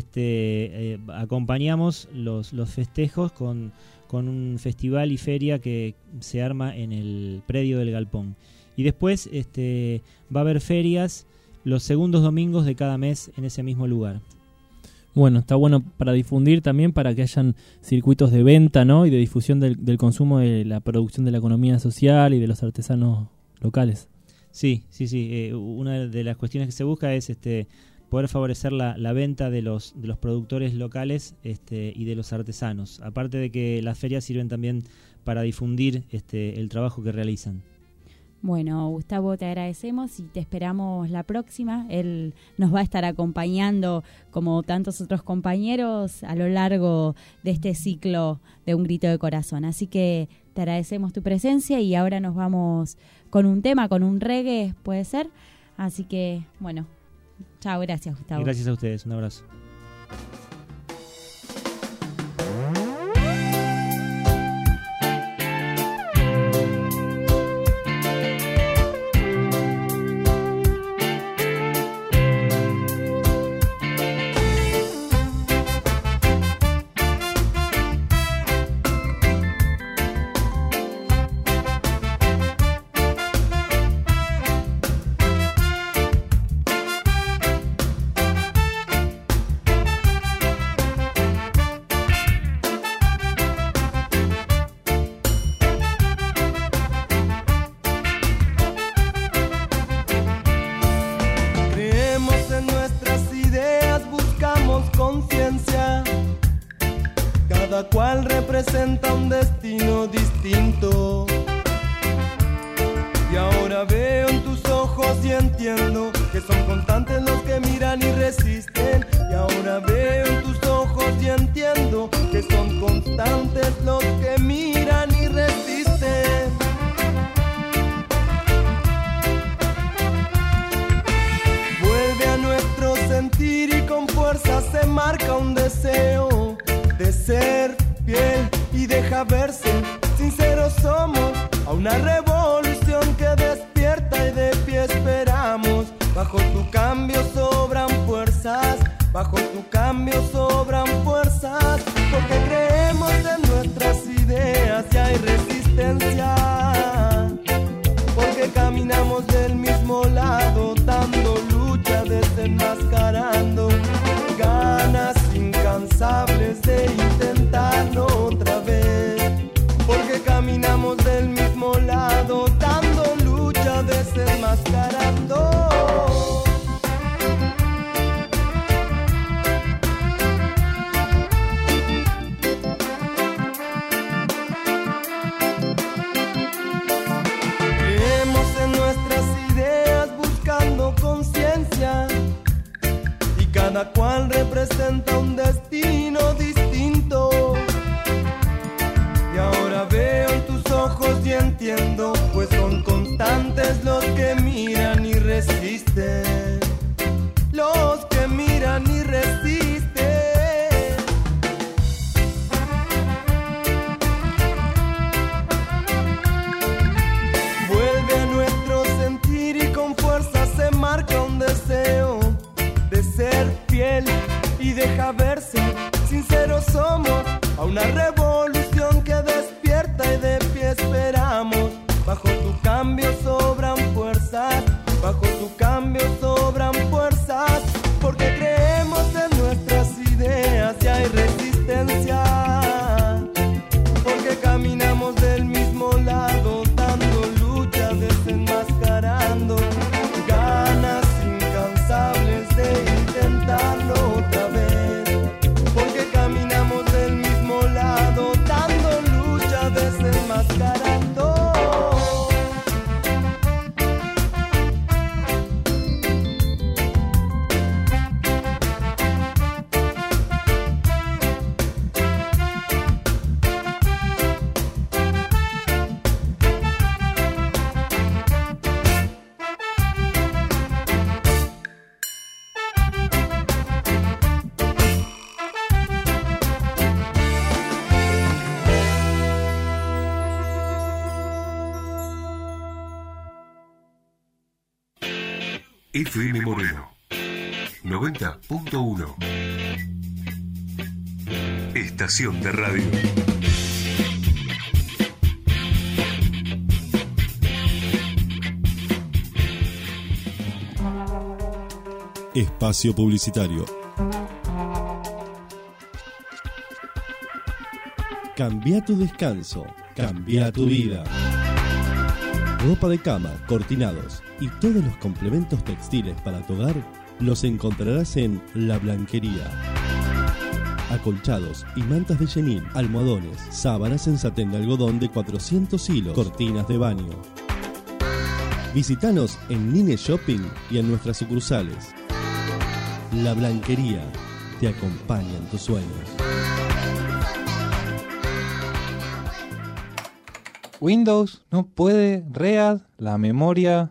acompañamos los festejos con un festival y feria que se arma en el predio del Galpón. Y después va a haber ferias los segundos domingos de cada mes en ese mismo lugar. Bueno, está bueno para difundir también, para que hayan circuitos de venta, ¿no? Y de difusión del consumo de la producción de la economía social y de los artesanos locales. Sí. Una de las cuestiones que se busca es poder favorecer la venta de los productores locales y de los artesanos, aparte de que las ferias sirven también para difundir el trabajo que realizan. Bueno, Gustavo, te agradecemos y te esperamos la próxima. Él nos va a estar acompañando, como tantos otros compañeros, a lo largo de este ciclo de Un Grito de Corazón. Así que te agradecemos tu presencia y ahora nos vamos con un tema, con un reggae, ¿puede ser? Así que, bueno, chao, gracias, Gustavo. Gracias a ustedes, un abrazo. cada cual representa un destino distinto. Y ahora veo en tus ojos y entiendo que son constantes los que miran y resisten. Y ahora veo en tus ojos y entiendo que son constantes los que miran y resisten. Vuelve a nuestro sentir y con fuerza se marca un deseo de ser fiel y deja verse. Sinceros somos a una revolución que despierta y de pie esperamos. Bajo tu cambio sobran fuerzas, bajo tu cambio sobran fuerzas, porque creemos en nuestras ideas y hay resistencia, porque caminamos del mismo lado, dando lucha, desenmascarando ganas incansables de intentarlo otra vez, porque caminamos del mismo lado, dando lucha, desenmascarando. a una revolución que despierta y de pie esperamos. Bajo tu cambio sobran fuerzas, bajo tu cambio sobran fuerzas, porque creemos en nuestras ideas y hay resistencia, porque caminamos del mismo lado, dando lucha, desenmascarando ganas incansables de intentarlo otra vez, porque caminamos del mismo lado, dando lucha, desenmascarando. FM Moreno 90.1. Estación de radio. Espacio publicitario. Cambia tu descanso, cambia tu vida. Ropa de cama, cortinados y todos los complementos textiles para tu hogar los encontrarás en La Blanquería. Acolchados y mantas de chenil, almohadones, sábanas en satén de algodón de 400 hilos, cortinas de baño. Visítanos en Nine Shopping y en nuestras sucursales. La Blanquería te acompaña en tus sueños. Windows no puede read la memoria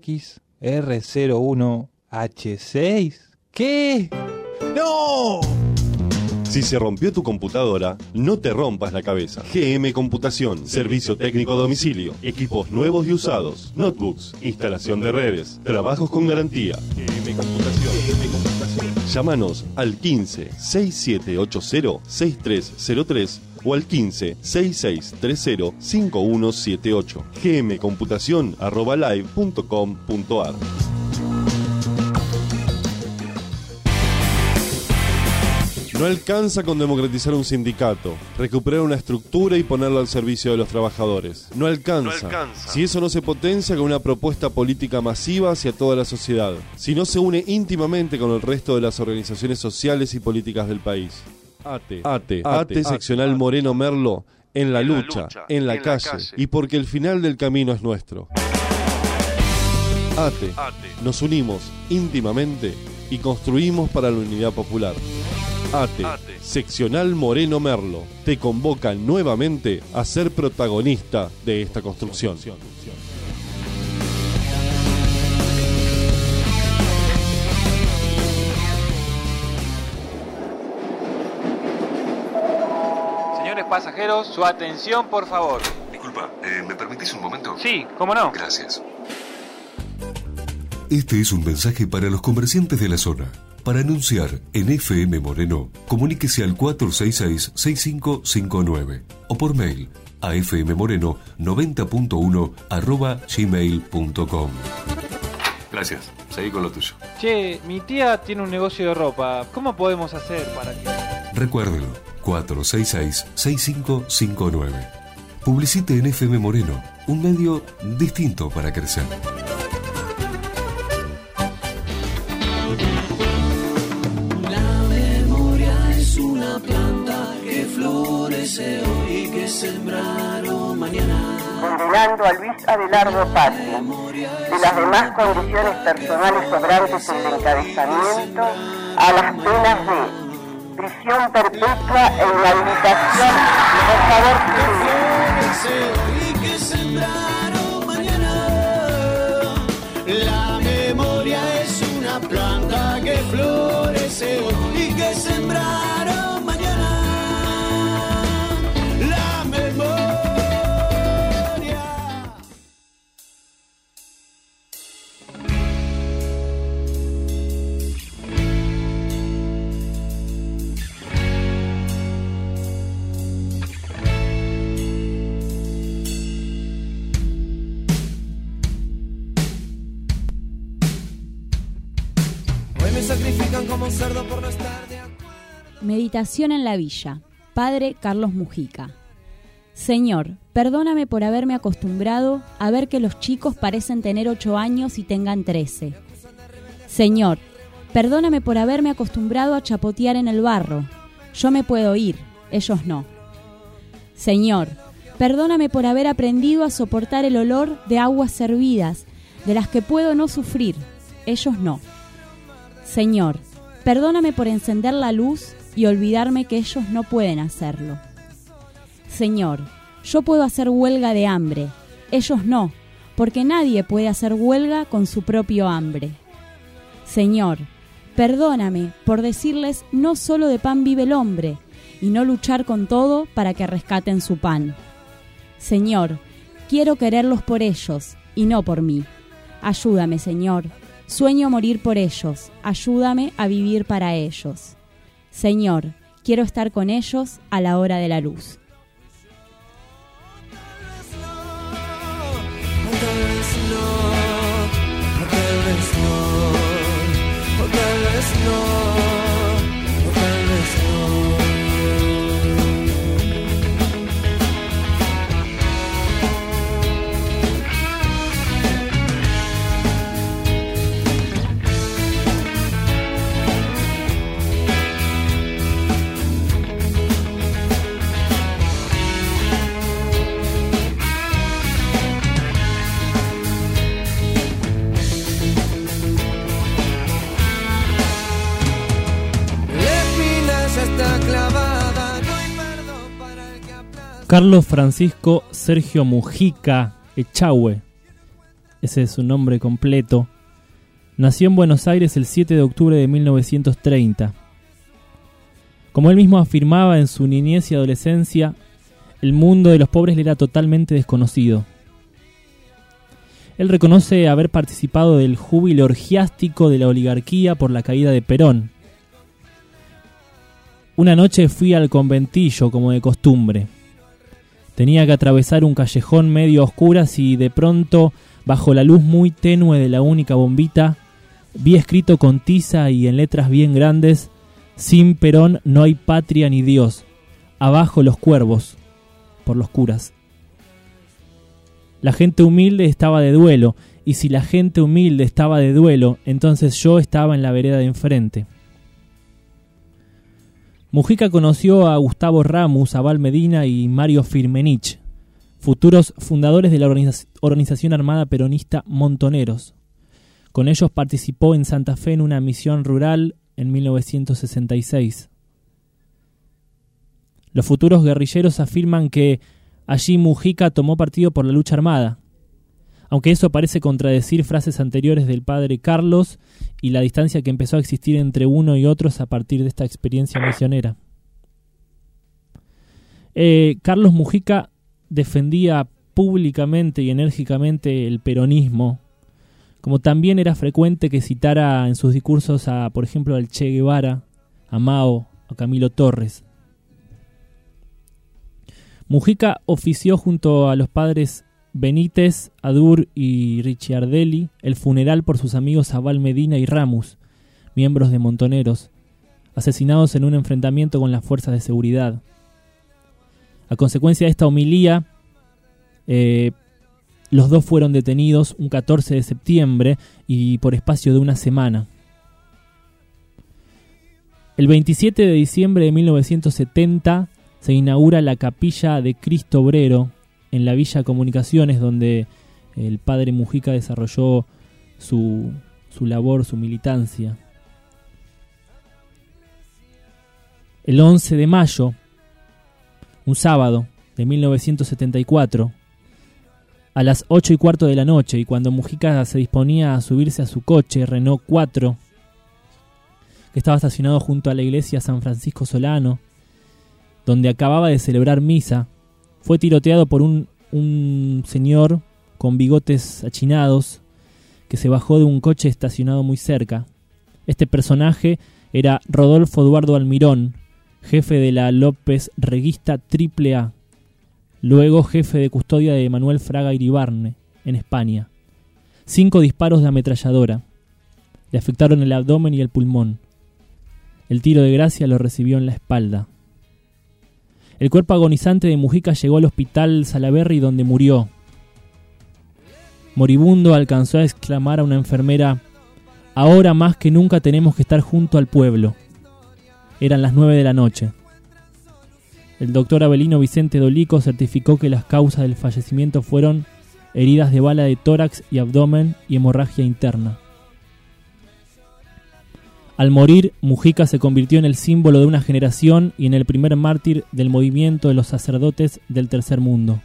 XR01H6. ¿Qué? ¡No! Si se rompió tu computadora, no te rompas la cabeza. GM Computación, servicio técnico a domicilio, equipos nuevos y usados, notebooks, instalación de redes, trabajos con garantía. GM Computación. Llámanos al 15 6780 6303 o al 15 6630 5178. gmcomputacion@live.com.ar. No alcanza con democratizar un sindicato, recuperar una estructura y ponerla al servicio de los trabajadores. No alcanza. Si eso no se potencia con una propuesta política masiva hacia toda la sociedad, si no se une íntimamente con el resto de las organizaciones sociales y políticas del país. ATE seccional Moreno Merlo, en la lucha, en la calle, y porque el final del camino es nuestro. ATE, nos unimos íntimamente y construimos para la unidad popular. ATE, seccional Moreno Merlo, te convoca nuevamente a ser protagonista de esta construcción. Señores pasajeros, su atención, por favor. Disculpa, ¿me permitís un momento? Sí, ¿cómo no? Gracias. Este es un mensaje para los comerciantes de la zona. Para anunciar en FM Moreno, comuníquese al 466-6559 o por mail a fmmoreno90.1@gmail.com. Gracias, seguí con lo tuyo. Che, mi tía tiene un negocio de ropa. ¿Cómo podemos hacer para que...? Recuérdelo, 466-6559. Publicite en FM Moreno, un medio distinto para crecer. Florece hoy que sembraron mañana. Condenando a Luis Abelardo Patria de las demás condiciones personales sobrantes en el encabezamiento a las penas de prisión perpetua e inhabilitación. Por favor, florece hoy que sembraron mañana. La memoria es una planta que florece hoy y que sembraron mañana. cerdo por no estar de acuerdo. Meditación en la villa. Padre Carlos Mujica. Señor, perdóname por haberme acostumbrado a ver que los chicos parecen tener 8 años y tengan 13. Señor, perdóname por haberme acostumbrado a chapotear en el barro. Yo me puedo ir, ellos no. Señor, perdóname por haber aprendido a soportar el olor de aguas servidas, de las que puedo no sufrir, ellos no. Señor, perdóname por encender la luz y olvidarme que ellos no pueden hacerlo. Señor, yo puedo hacer huelga de hambre, ellos no, porque nadie puede hacer huelga con su propio hambre. Señor, perdóname por decirles no solo de pan vive el hombre, y no luchar con todo para que rescaten su pan. Señor, quiero quererlos por ellos, y no por mí. Ayúdame, Señor, sueño morir por ellos, ayúdame a vivir para ellos. Señor, quiero estar con ellos a la hora de la luz. Carlos Francisco Sergio Mujica Echagüe, ese es su nombre completo, nació en Buenos Aires el 7 de octubre de 1930. Como él mismo afirmaba en su niñez y adolescencia, el mundo de los pobres le era totalmente desconocido. Él reconoce haber participado del júbilo orgiástico de la oligarquía por la caída de Perón. Una noche fui al conventillo como de costumbre. Tenía que atravesar un callejón medio a oscuras y de pronto, bajo la luz muy tenue de la única bombita, vi escrito con tiza y en letras bien grandes: sin Perón no hay patria ni Dios, abajo los cuervos, por los curas. La gente humilde estaba de duelo, y si la gente humilde estaba de duelo, entonces yo estaba en la vereda de enfrente. Mujica conoció a Gustavo Ramus, Abal Medina y Mario Firmenich, futuros fundadores de la organización armada peronista Montoneros. Con ellos participó en Santa Fe en una misión rural en 1966. Los futuros guerrilleros afirman que allí Mujica tomó partido por la lucha armada, aunque eso parece contradecir frases anteriores del padre Carlos y la distancia que empezó a existir entre uno y otros a partir de esta experiencia misionera. Carlos Mujica defendía públicamente y enérgicamente el peronismo, como también era frecuente que citara en sus discursos a, por ejemplo, al Che Guevara, a Mao, a Camilo Torres. Mujica ofició junto a los padres Benítez, Adur y Ricciardelli el funeral por sus amigos Abal Medina y Ramus, miembros de Montoneros, asesinados en un enfrentamiento con las fuerzas de seguridad. A consecuencia de esta homilía, los dos fueron detenidos un 14 de septiembre y por espacio de una semana. El 27 de diciembre de 1970 se inaugura la Capilla de Cristo Obrero en la Villa Comunicaciones, donde el padre Mujica desarrolló su labor, su militancia. El 11 de mayo, un sábado de 1974, a las 8:15 de la noche, y cuando Mujica se disponía a subirse a su coche Renault 4, que estaba estacionado junto a la iglesia San Francisco Solano, donde acababa de celebrar misa, fue tiroteado por un señor con bigotes achinados que se bajó de un coche estacionado muy cerca. Este personaje era Rodolfo Eduardo Almirón, jefe de la López Reguista AAA, luego jefe de custodia de Manuel Fraga Iribarne, en España. 5 disparos de ametralladora le afectaron el abdomen y el pulmón. El tiro de gracia lo recibió en la espalda. El cuerpo agonizante de Mujica llegó al hospital Salaberry, donde murió. Moribundo, alcanzó a exclamar a una enfermera: «Ahora más que nunca tenemos que estar junto al pueblo». Eran las 9 de la noche. El doctor Avelino Vicente Dolico certificó que las causas del fallecimiento fueron heridas de bala de tórax y abdomen y hemorragia interna. Al morir, Mujica se convirtió en el símbolo de una generación y en el primer mártir del movimiento de los sacerdotes del tercer mundo.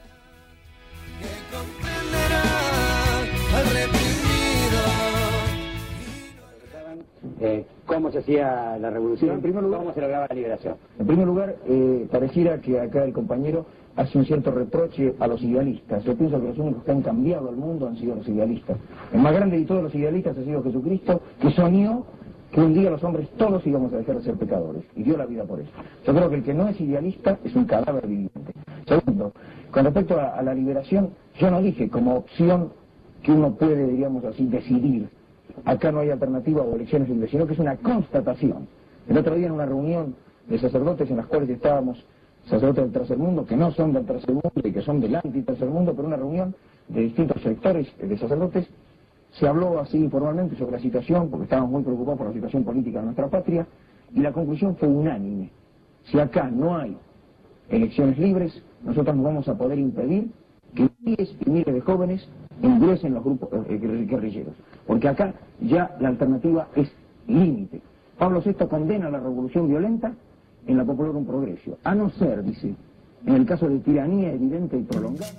¿Cómo se hacía la revolución? En primer lugar, ¿cómo se lograba la liberación? En primer lugar, pareciera que acá el compañero hace un cierto reproche a los idealistas. Yo pienso que los únicos que han cambiado al mundo han sido los idealistas. El más grande de todos los idealistas ha sido Jesucristo, que soñó que un día los hombres todos íbamos a dejar de ser pecadores, y dio la vida por eso. Yo creo que el que no es idealista es un cadáver viviente. Segundo, con respecto a la liberación, yo no dije como opción que uno puede, diríamos así, decidir. Acá no hay alternativa o elecciones libres, sino que es una constatación. El otro día en una reunión de sacerdotes en las cuales estábamos sacerdotes del tercer mundo, que no son del tercer mundo y que son del anti-tercer mundo, pero una reunión de distintos sectores de sacerdotes, se habló así informalmente sobre la situación, porque estábamos muy preocupados por la situación política de nuestra patria, y la conclusión fue unánime. Si acá no hay elecciones libres, nosotros no vamos a poder impedir que miles y miles de jóvenes ingresen los grupos guerrilleros, porque acá ya la alternativa es límite. Pablo VI condena la revolución violenta en la Populorum Progressio, a no ser, dice, en el caso de tiranía evidente y prolongada.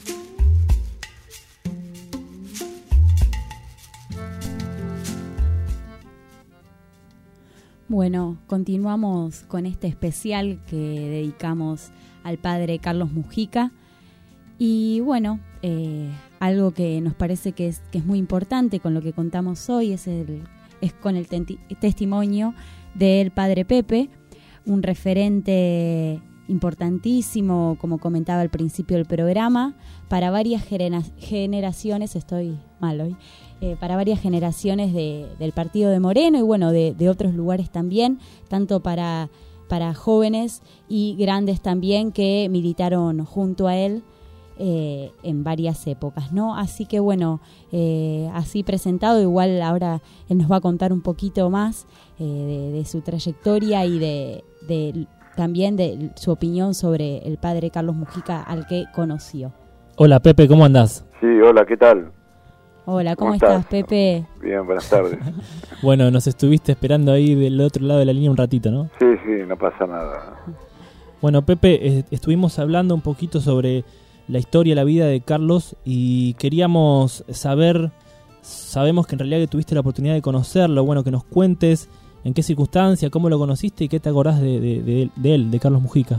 Bueno, continuamos con este especial que dedicamos al padre Carlos Mujica. Y bueno, algo que nos parece que es muy importante con lo que contamos hoy es con el testimonio del padre Pepe, un referente importantísimo, como comentaba al principio del programa, para varias generaciones, estoy mal hoy, para varias generaciones del partido de Moreno y bueno, de otros lugares también, tanto para jóvenes y grandes también que militaron junto a él en varias épocas, ¿no? Así que bueno, así presentado, igual ahora él nos va a contar un poquito más de su trayectoria y también de su opinión sobre el padre Carlos Mujica, al que conoció. Hola Pepe, ¿cómo andás? Sí, hola, ¿qué tal? Hola, ¿cómo estás, Pepe? Bien, buenas tardes. Bueno, nos estuviste esperando ahí del otro lado de la línea un ratito, ¿no? Sí, no pasa nada. Bueno, Pepe, estuvimos hablando un poquito sobre la historia, la vida de Carlos y queríamos saber, sabemos que en realidad que tuviste la oportunidad de conocerlo, bueno, que nos cuentes en qué circunstancia, cómo lo conociste y qué te acordás de él, de Carlos Mujica.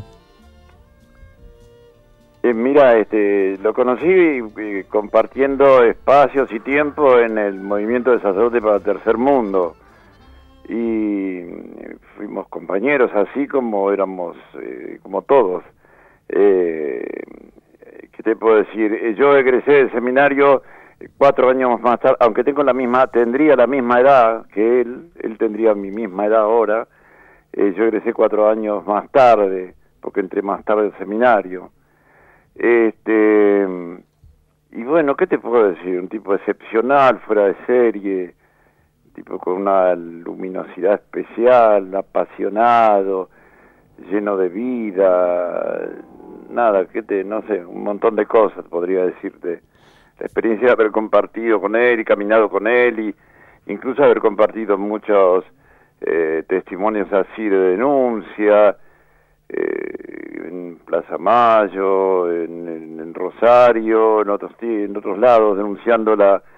Mira, lo conocí compartiendo espacios y tiempo en el movimiento de sacerdotes para el tercer mundo y fuimos compañeros así como éramos, como todos. ¿Qué te puedo decir? Yo egresé del seminario 4 años más tarde, aunque tendría la misma edad que él tendría mi misma edad ahora. Yo egresé 4 años más tarde, porque entré más tarde al seminario. Y bueno, ¿qué te puedo decir? Un tipo excepcional, fuera de serie, un tipo con una luminosidad especial, apasionado, lleno de vida, nada, no sé, un montón de cosas podría decirte. La experiencia de haber compartido con él y caminado con él y incluso haber compartido muchos testimonios así de denuncia, en Plaza Mayo, en Rosario, en otros lados, denunciando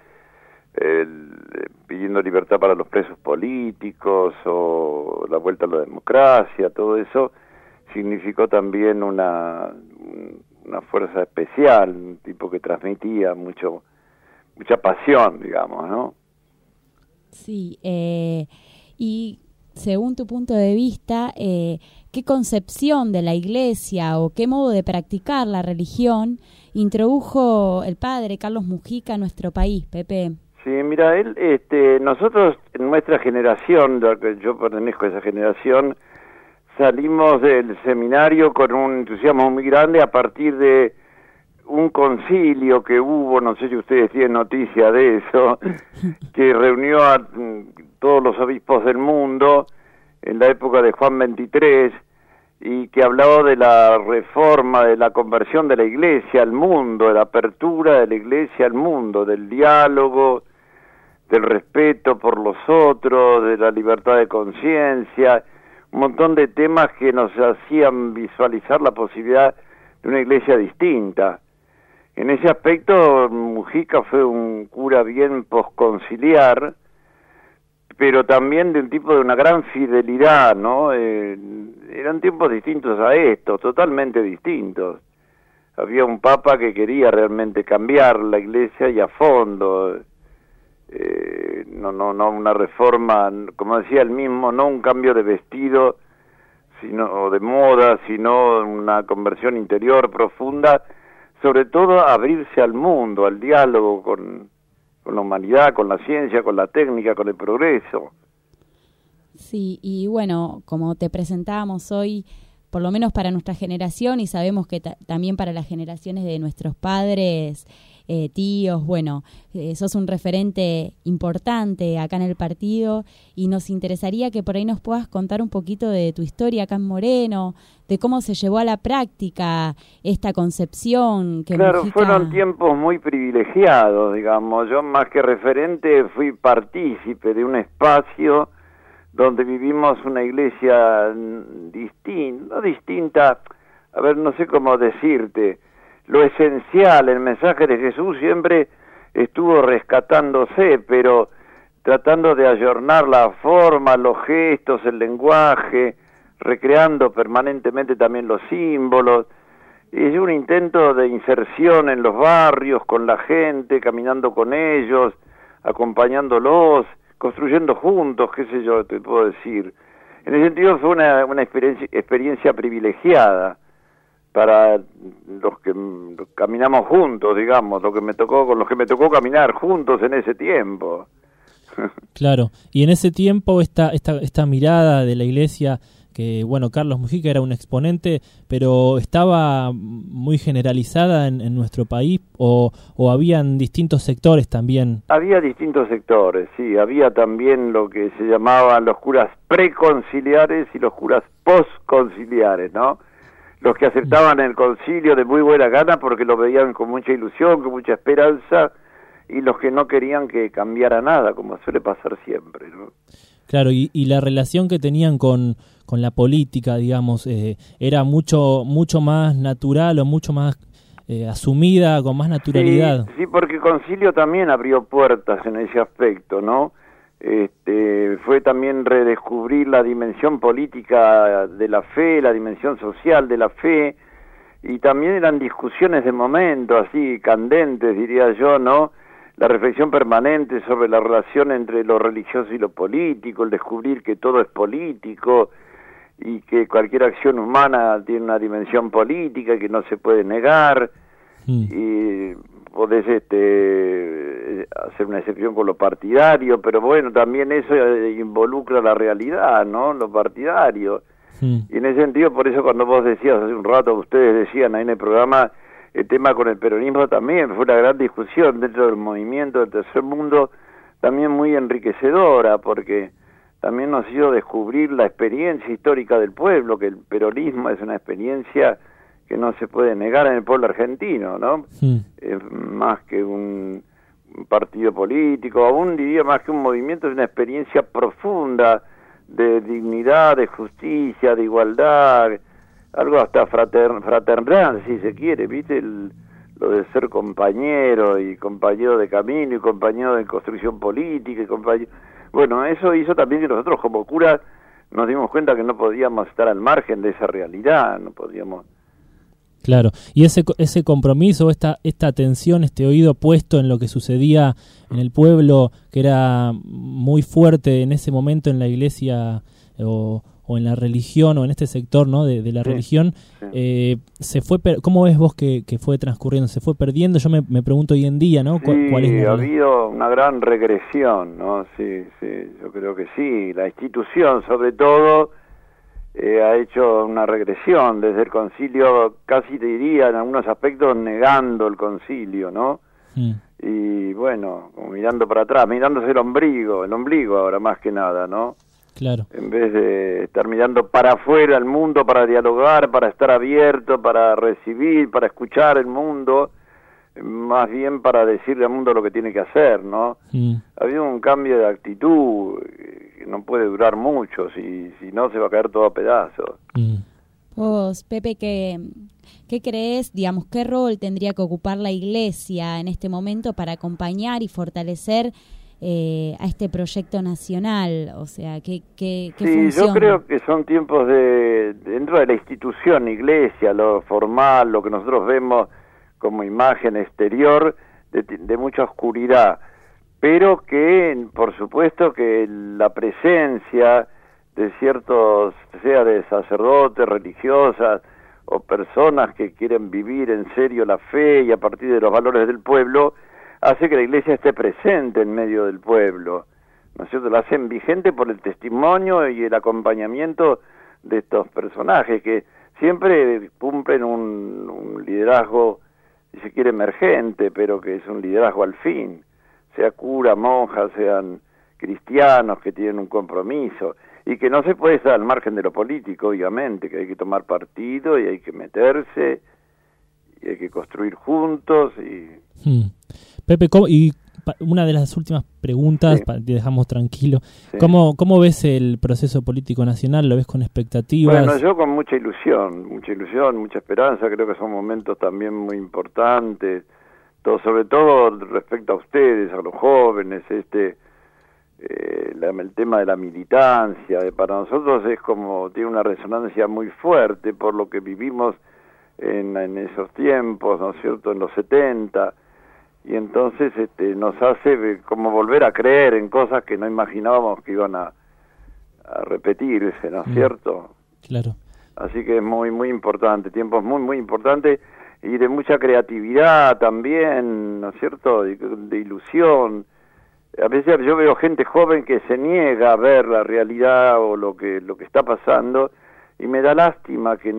pidiendo libertad para los presos políticos o la vuelta a la democracia. Todo eso significó también una fuerza especial, un tipo que transmitía mucha pasión, digamos, ¿no? Sí, y según tu punto de vista, ¿qué concepción de la Iglesia o qué modo de practicar la religión introdujo el padre Carlos Mujica a nuestro país, Pepe? Sí, mira, nosotros en nuestra generación, yo pertenezco a esa generación, salimos del seminario con un entusiasmo muy grande a partir de un concilio que hubo, no sé si ustedes tienen noticia de eso, que reunió a todos los obispos del mundo en la época de Juan XXIII y que hablaba de la reforma, de la conversión de la Iglesia al mundo, de la apertura de la Iglesia al mundo, del diálogo, del respeto por los otros, de la libertad de conciencia, un montón de temas que nos hacían visualizar la posibilidad de una Iglesia distinta. En ese aspecto, Mujica fue un cura bien posconciliar, pero también de un tipo de una gran fidelidad, ¿no? Eran tiempos distintos a estos, totalmente distintos. Había un papa que quería realmente cambiar la Iglesia y a fondo, no una reforma, como decía él mismo, no un cambio de vestido o de moda, sino una conversión interior profunda, sobre todo abrirse al mundo, al diálogo con la humanidad, con la ciencia, con la técnica, con el progreso. Sí, y bueno, como te presentábamos hoy, por lo menos para nuestra generación, y sabemos que también para las generaciones de nuestros padres, tíos, bueno, sos un referente importante acá en el partido, y nos interesaría que por ahí nos puedas contar un poquito de tu historia acá en Moreno, de cómo se llevó a la práctica esta concepción que Claro, Mujica... fueron tiempos muy privilegiados, digamos. Yo más que referente fui partícipe de un espacio donde vivimos una iglesia distinta, a ver, no sé cómo decirte, lo esencial, el mensaje de Jesús siempre estuvo rescatándose, pero tratando de ayornar la forma, los gestos, el lenguaje, recreando permanentemente también los símbolos. Es un intento de inserción en los barrios, con la gente, caminando con ellos, acompañándolos, construyendo juntos, qué sé yo, te puedo decir. En ese sentido fue una experiencia privilegiada para los que caminamos juntos, digamos, con los que me tocó caminar juntos en ese tiempo. Claro, y en ese tiempo esta mirada de la iglesia, que bueno, Carlos Mujica era un exponente, pero estaba muy generalizada en nuestro país, o habían distintos sectores también. Había distintos sectores, sí, había también lo que se llamaban los curas preconciliares y los curas posconciliares, ¿no? Los que aceptaban el concilio de muy buena gana porque lo veían con mucha ilusión, con mucha esperanza, y los que no querían que cambiara nada, como suele pasar siempre, ¿no? Claro, y la relación que tenían con la política, digamos, era mucho más natural o mucho más asumida, con más naturalidad. Sí, porque el concilio también abrió puertas en ese aspecto, ¿no? Fue también redescubrir la dimensión política de la fe, la dimensión social de la fe, y también eran discusiones de momento, así, candentes, diría yo, ¿no? La reflexión permanente sobre la relación entre lo religioso y lo político, el descubrir que todo es político y que cualquier acción humana tiene una dimensión política que no se puede negar, y podés hacer una excepción con lo partidario, pero bueno, también eso involucra la realidad, ¿no? Lo partidario. Y en ese sentido, por eso cuando vos decías hace un rato, ustedes decían ahí en el programa, el tema con el peronismo también fue una gran discusión dentro del movimiento del tercer mundo, también muy enriquecedora, porque también nos hizo descubrir la experiencia histórica del pueblo, que el peronismo es una experiencia que no se puede negar en el pueblo argentino, ¿no? Es más que un partido político, aún diría más que un movimiento, es una experiencia profunda de dignidad, de justicia, de igualdad, algo hasta fraternal, si se quiere, ¿viste? Lo de ser compañero y compañero de camino y compañero de construcción política y compañero... Bueno, eso hizo también que nosotros como curas nos dimos cuenta que no podíamos estar al margen de esa realidad, no podíamos... Claro, y ese compromiso, esta atención, este oído puesto en lo que sucedía en el pueblo, que era muy fuerte en ese momento en la iglesia o o en la religión o en este sector, ¿no? de la religión, se fue ¿cómo ves vos que fue transcurriendo? ¿Se fue perdiendo? Yo me pregunto hoy en día, ¿no? ¿Cuál es ha habido una gran regresión, ¿no? Sí, yo creo que sí. La institución, sobre todo, ha hecho una regresión desde el concilio, casi te diría en algunos aspectos negando el concilio, ¿no? Y bueno, como mirando para atrás, mirándose el ombligo ahora más que nada, ¿no? Claro. En vez de estar mirando para afuera el mundo, para dialogar, para estar abierto, para recibir, para escuchar el mundo, más bien para decirle al mundo lo que tiene que hacer, ¿no? Ha habido un cambio de actitud que no puede durar mucho, si no se va a caer todo a pedazos. Vos, Pepe, ¿qué crees, digamos, qué rol tendría que ocupar la Iglesia en este momento para acompañar y fortalecer a este proyecto nacional? O sea, ¿qué función? Yo creo que son tiempos dentro de la institución, Iglesia, lo formal, lo que nosotros vemos como imagen exterior, de mucha oscuridad, pero que, por supuesto, que la presencia de ciertos, sea de sacerdotes, religiosas o personas que quieren vivir en serio la fe y a partir de los valores del pueblo, hace que la Iglesia esté presente en medio del pueblo, ¿no es cierto? La hacen vigente por el testimonio y el acompañamiento de estos personajes que siempre cumplen un liderazgo, si se quiere, emergente, pero que es un liderazgo al fin, sea cura, monja, sean cristianos que tienen un compromiso, y que no se puede estar al margen de lo político, obviamente, que hay que tomar partido y hay que meterse y hay que construir juntos. Pepe, y una de las últimas preguntas, te dejamos tranquilo, ¿cómo ves el proceso político nacional? ¿Lo ves con expectativas? Bueno, yo con mucha ilusión, mucha esperanza. Creo que son momentos también muy importantes, sobre todo respecto a ustedes, a los jóvenes, el tema de la militancia, para nosotros es como, tiene una resonancia muy fuerte por lo que vivimos en esos tiempos, ¿no es cierto?, en los 70, y entonces nos hace como volver a creer en cosas que no imaginábamos que iban a repetirse, ¿no es cierto? Claro. Así que es muy, muy importante, tiempos muy, muy importantes, y de mucha creatividad también, ¿no es cierto?, de ilusión. A veces yo veo gente joven que se niega a ver la realidad o lo que está pasando, y me da lástima que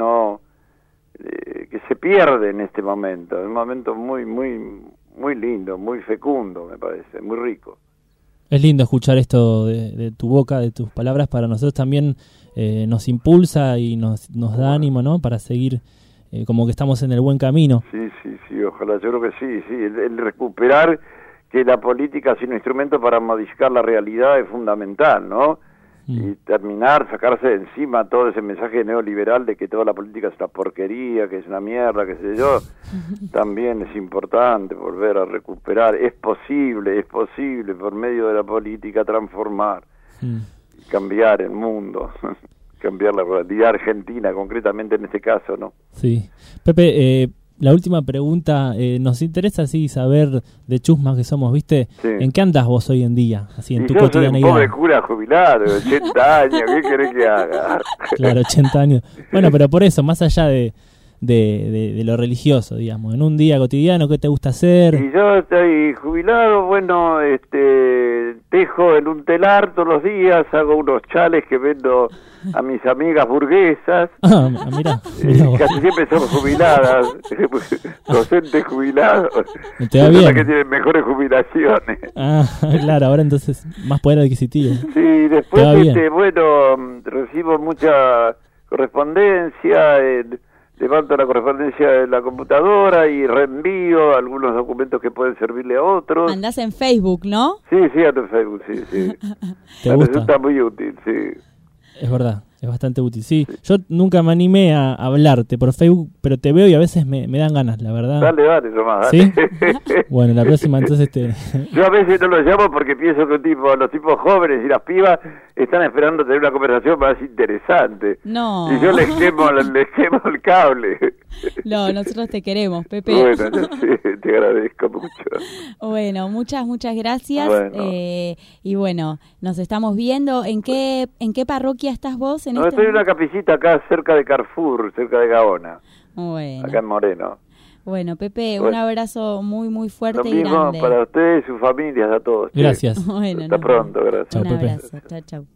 que se pierde en este momento. Es un momento muy, muy, muy lindo, muy fecundo, me parece, muy rico. Es lindo escuchar esto de tu boca, de tus palabras. Para nosotros también nos impulsa y nos da ánimo, ¿no?, para seguir como que estamos en el buen camino. Sí, ojalá, yo creo que sí, el recuperar que la política es un instrumento para modificar la realidad es fundamental, ¿no? Y sacarse de encima todo ese mensaje neoliberal de que toda la política es una porquería, que es una mierda, qué sé yo, también es importante volver a recuperar. Es posible por medio de la política transformar, cambiar el mundo, cambiar la realidad argentina, concretamente en este caso, ¿no? Sí. Pepe, la última pregunta, nos interesa así saber de chusmas que somos, ¿viste? Sí. ¿En qué andás vos hoy en día? Así en tu cotidianidad. Yo soy un pobre cura jubilado, de 80 años, ¿qué querés que haga? Claro, 80 años. Bueno, pero por eso, más allá de lo religioso, digamos, en un día cotidiano, ¿qué te gusta hacer? Y yo estoy jubilado, bueno, tejo en un telar todos los días, hago unos chales que vendo a mis amigas burguesas. Mirá casi siempre son jubiladas, docentes jubilados, te va bien. Que tienen mejores jubilaciones. Claro, ahora entonces más poder adquisitivo. Sí, después bueno, recibo mucha correspondencia, levanto la correspondencia de la computadora y reenvío algunos documentos que pueden servirle a otros. Andás en Facebook, ¿no? Sí, ando en Facebook, sí. ¿Te gusta? Resulta muy útil, sí. Es verdad, es bastante útil. Sí, yo nunca me animé a hablarte por Facebook, pero te veo y a veces me dan ganas, la verdad. Dale, Tomás, dale. ¿Sí? Bueno, la próxima entonces Yo a veces no lo llamo porque pienso que los tipos jóvenes y las pibas están esperando tener una conversación más interesante. No. Y yo les quemo el cable. No, nosotros te queremos, Pepe. Bueno, te agradezco mucho. Bueno, muchas gracias. Bueno. Y bueno, nos estamos viendo. ¿En qué parroquia estás vos? Estoy en una capillita acá cerca de Carrefour, cerca de Gaona. Bueno. Acá en Moreno. Bueno, Pepe, Bueno. un abrazo muy fuerte Lo y mismo grande. para ustedes, sus familias, a todos. Gracias. Bueno, hasta pronto, gracias. Chao, Un Pepe. abrazo. Chau.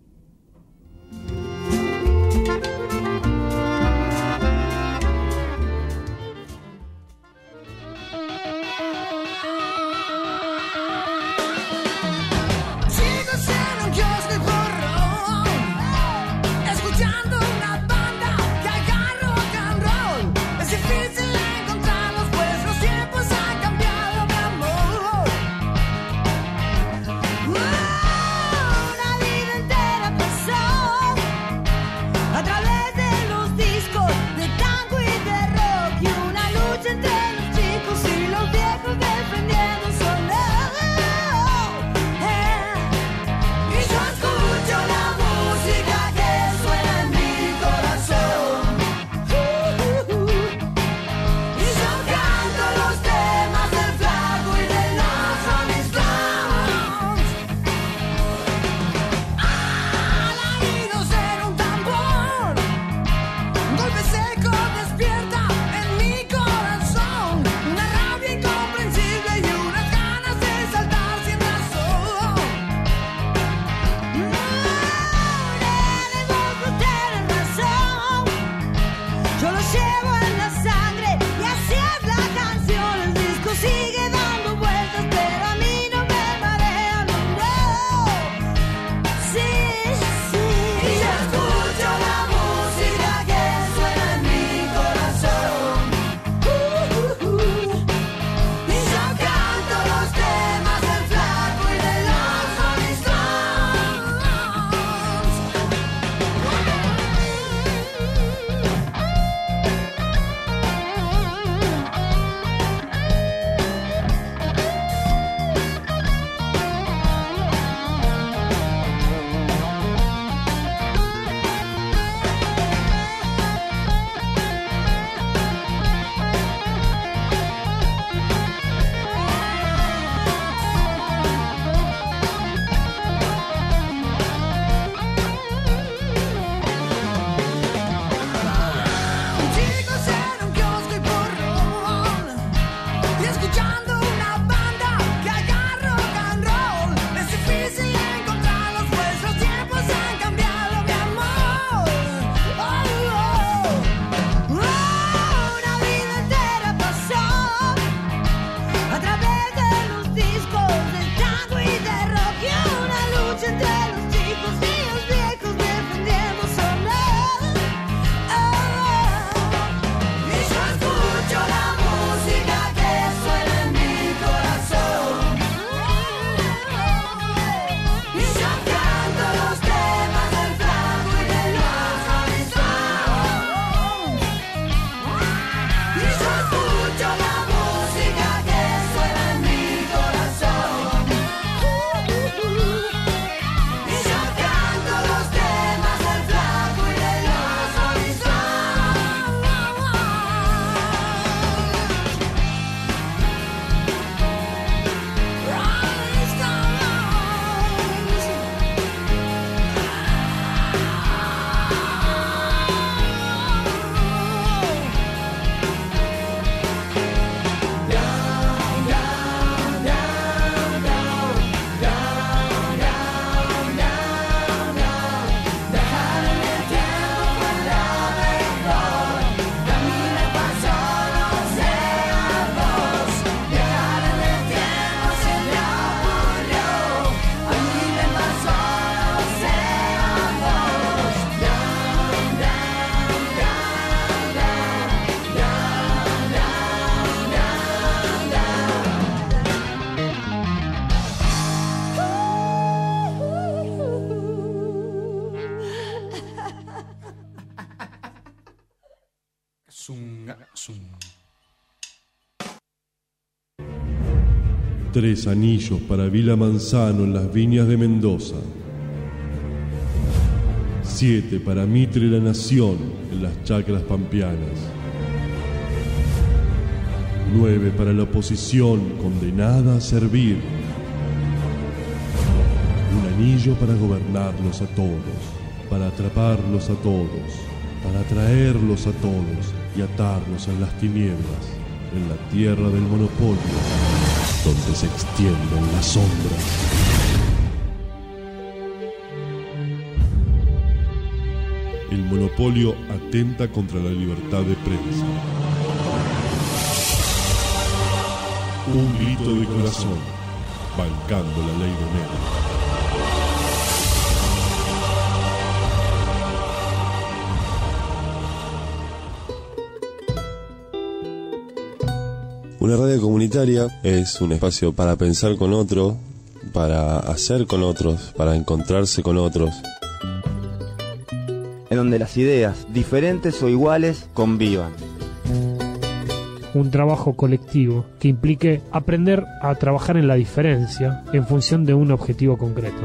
Chicos en un kiosco y porrón, escuchando una banda que haga rock and roll. Es difícil encontrarlos, pues los tiempos han cambiado, mi amor. Una vida entera pasó a través de los discos de tango y de rock, y una lucha entre los chicos y los viejos defendiendo su honor. Y yo escucho la música que suena en mi corazón. Y yo canto los temas del Flaco y de los Rolling Stones. Alaridos en un tambor, un golpe seco despierta en mi corazón una rabia incomprensible y unas ganas de saltar sin razón. Tienes razón, yo lo llevo en la sangre y así es la canción. El disco sigue dando vueltas, pero a mí no me marea, no. Sí. Y yo escucho la música que suena en mi corazón. Y yo canto los temas del Flaco y de los Rolling Stones. Chicos en un kiosco y porrón, y escuchando una banda que haga rock and roll. Es difícil encontrarlos, pues los tiempos han cambiado, mi amor. Una vida entera pasó a través de los discos de tango y de rock, y una lucha entre los chicos y los viejos defendiendo su honor. Y yo escucho la música que suena en mi corazón. Y yo canto los temas del Flaco y de los Rolling Stones. Y yo escucho la música que suena en mi corazón. Y yo canto los temas del Flaco y de los Rolling Stones. Tres anillos para Vila Manzano en las viñas de Mendoza. 7 para Mitre la Nación en las chacras pampeanas. 9 para la oposición condenada a servir. Un anillo para gobernarlos a todos, para atraparlos a todos, para atraerlos a todos y atarlos en las tinieblas, en la tierra del monopolio, donde se extienden las sombras. El monopolio atenta contra la libertad de prensa. Un grito de corazón, bancando la ley de Mera. Una radio comunitaria es un espacio para pensar con otro, para hacer con otros, para encontrarse con otros. En donde las ideas, diferentes o iguales, convivan. Un trabajo colectivo que implique aprender a trabajar en la diferencia en función de un objetivo concreto.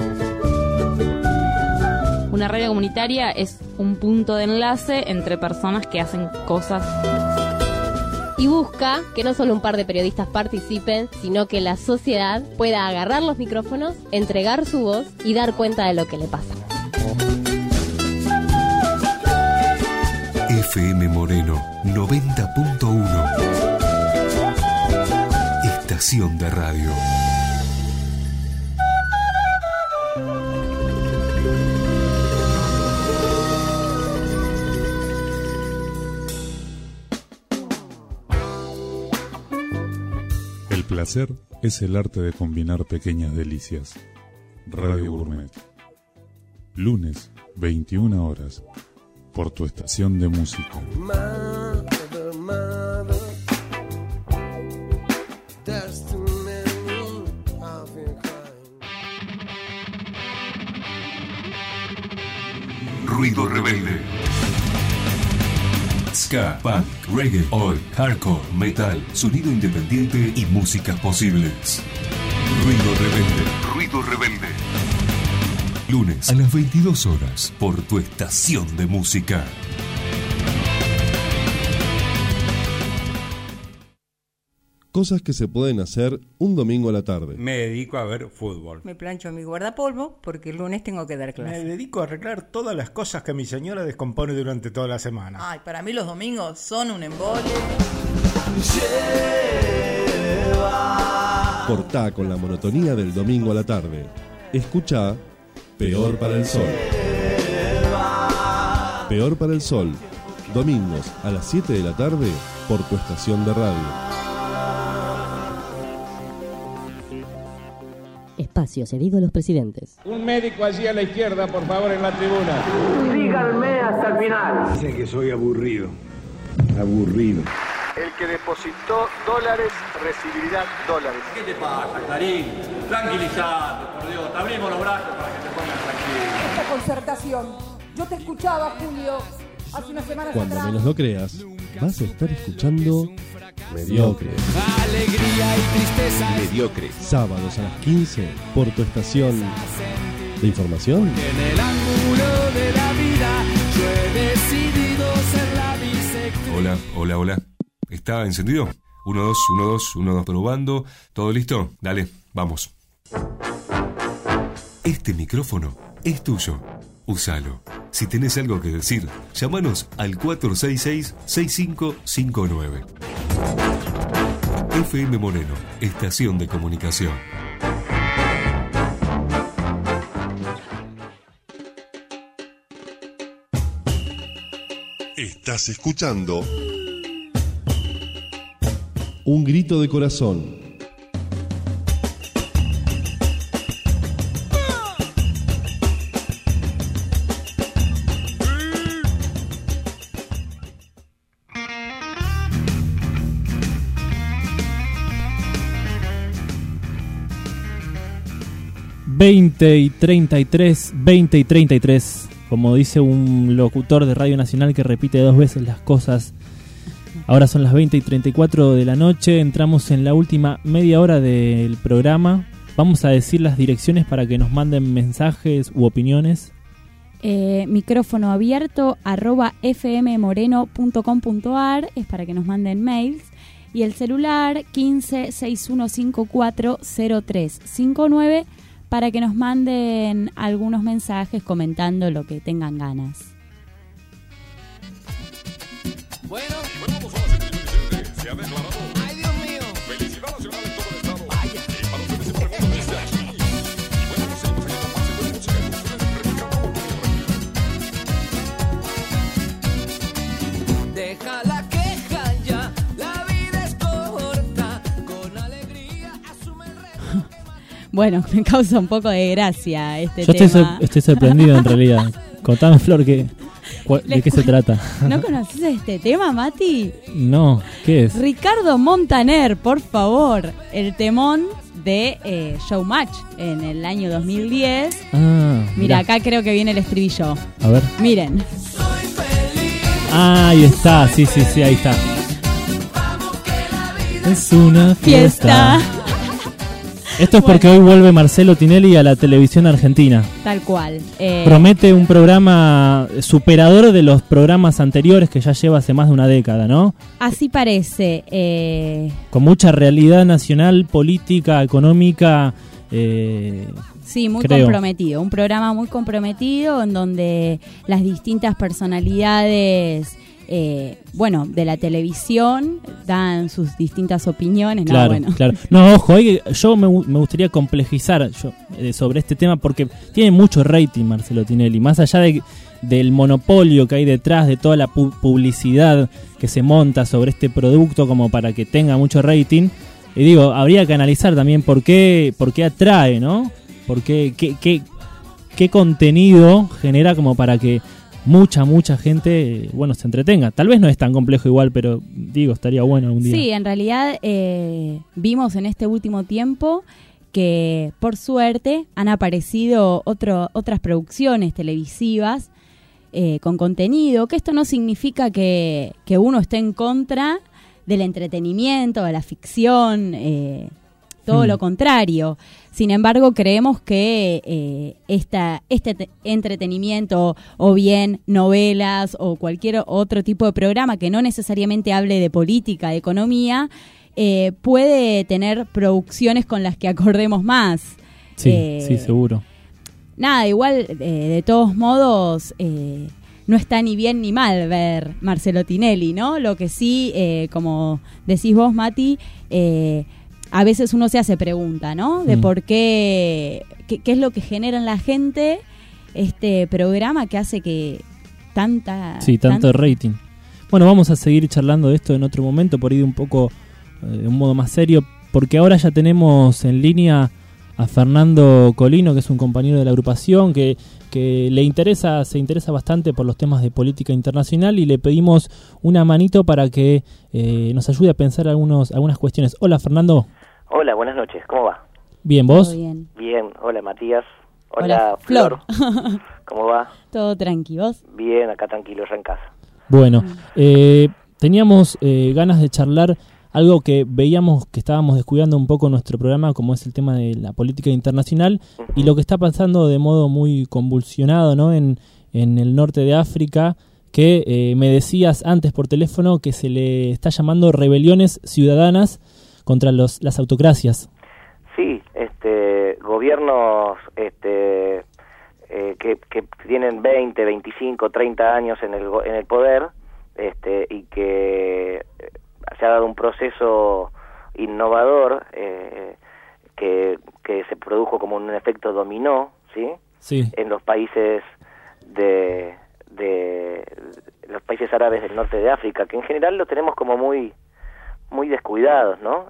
Una radio comunitaria es un punto de enlace entre personas que hacen cosas. Y busca que no solo un par de periodistas participen, sino que la sociedad pueda agarrar los micrófonos, entregar su voz y dar cuenta de lo que le pasa. FM Moreno 90.1. Estación de radio. El placer es el arte de combinar pequeñas delicias. Radio Gourmet. Lunes, 21 horas. Por tu estación de música. Ruido rebelde. Ska, punk, reggae, oi, hardcore, metal, sonido independiente y músicas posibles. Ruido rebelde. Ruido rebelde. Lunes a las 22 horas por tu estación de música. Cosas que se pueden hacer un domingo a la tarde. Me dedico a ver fútbol. Me plancho mi guardapolvo porque el lunes tengo que dar clase. Me dedico a arreglar todas las cosas que mi señora descompone durante toda la semana. Ay, para mí los domingos son un embole. Cortá con la monotonía del domingo a la tarde. Escuchá Peor para el Sol. Peor para el Sol. Domingos a las 7 de la tarde por tu estación de radio. Espacio cedido a los presidentes. Un médico allí a la izquierda, por favor, en la tribuna. Síganme hasta el final. Dicen que soy aburrido. Aburrido. El que depositó dólares recibirá dólares. ¿Qué te pasa, Clarín? Tranquilizate, por Dios. Te abrimos los brazos para que te pongas tranquilo. Esta concertación. Yo te escuchaba, Julio, hace unas semanas Cuando atrás. menos lo creas, vas a estar escuchando Mediocre. Alegría y tristeza. Mediocre. Sábados a las 15 por tu estación de información. En el ángulo de la vida yo he decidido ser la bisectriz. Hola, hola, hola. ¿Está encendido? 1, 2, 1, 2, 1, 2, probando. ¿Todo listo? Dale, vamos. Este micrófono es tuyo. Úsalo. Si tenés algo que decir, llámanos al 466-6559. FM Moreno, estación de comunicación. Estás escuchando Un grito de corazón. ...20 y 33, como dice un locutor de Radio Nacional que repite 2 veces las cosas. Ahora son las 20 y 34 de la noche, entramos en la última media hora del programa. Vamos a decir las direcciones para que nos manden mensajes u opiniones. Micrófono abierto @fmmoreno.com.ar es para que nos manden mails. y el celular 1561540359 para que nos manden algunos mensajes comentando lo que tengan ganas. Bueno, vamos a la siguiente. Se ha declarado. ¡Ay, Dios mío! Felicidad nacional en todo el estado. Vaya. Y para ustedes se preguntan desde aquí. Y bueno, seguimos en más de buena música en deja la queja ya, la vida es corta, con alegría asume el reto. Bueno, me causa un poco de gracia este Yo tema. estoy sorprendido en realidad. Contame, Flor, ¿de qué se trata? ¿No conoces este tema, Mati? No, ¿qué es? Ricardo Montaner, por favor, el temón de Showmatch en el año 2010. Mira, acá creo que viene el estribillo. A ver. Miren. Ah, ahí está, sí, ahí está. Es una fiesta. Esto es porque hoy vuelve Marcelo Tinelli a la televisión argentina. Tal cual. Promete un programa superador de los programas anteriores que ya lleva hace más de una década, ¿no? Así parece. Con mucha realidad nacional, política, económica. Sí, muy creo. comprometido. Un programa muy comprometido en donde las distintas personalidades de la televisión dan sus distintas opiniones. Claro, claro. No, ojo, yo me gustaría complejizar sobre este tema porque tiene mucho rating Marcelo Tinelli. Más allá del monopolio que hay detrás de toda la publicidad que se monta sobre este producto como para que tenga mucho rating. Y digo, habría que analizar también por qué atrae, ¿no? Qué contenido genera como para que mucha gente, se entretenga. Tal vez no es tan complejo igual, pero digo, estaría bueno algún día. Sí, en realidad vimos en este último tiempo que por suerte han aparecido otras producciones televisivas con contenido, que esto no significa que uno esté en contra del entretenimiento, de la ficción, todo lo contrario. Sin embargo, creemos que este entretenimiento o bien novelas o cualquier otro tipo de programa que no necesariamente hable de política, de economía, puede tener producciones con las que acordemos más. Sí, seguro. Nada, igual, de todos modos, no está ni bien ni mal ver Marcelo Tinelli, ¿no? Lo que sí, como decís vos, Mati, a veces uno se hace pregunta, ¿no? De por qué es lo que genera en la gente este programa que hace que tanto rating. Bueno, vamos a seguir charlando de esto en otro momento, por ahí de un poco, de un modo más serio, porque ahora ya tenemos en línea a Fernando Colino, que es un compañero de la agrupación, que se interesa bastante por los temas de política internacional, y le pedimos una manito para que nos ayude a pensar algunas cuestiones. Hola, Fernando. Hola, buenas noches, ¿cómo va? Bien, ¿vos? Todo bien. Bien, hola Matías. Hola Flor. ¿Cómo va? Todo tranqui, ¿vos? Bien, acá tranquilo, ya en casa. Bueno, teníamos ganas de charlar algo que veíamos que estábamos descuidando un poco en nuestro programa, como es el tema de la política internacional y lo que está pasando de modo muy convulsionado, ¿no? en el norte de África, que me decías antes por teléfono que se le está llamando rebeliones ciudadanas contra las autocracias. Sí, gobiernos que tienen 20, 25, 30 años en el poder, y que se ha dado un proceso innovador que se produjo como un efecto dominó, ¿sí? Sí. En los países de los países árabes del norte de África, que en general lo tenemos como muy descuidados, ¿no?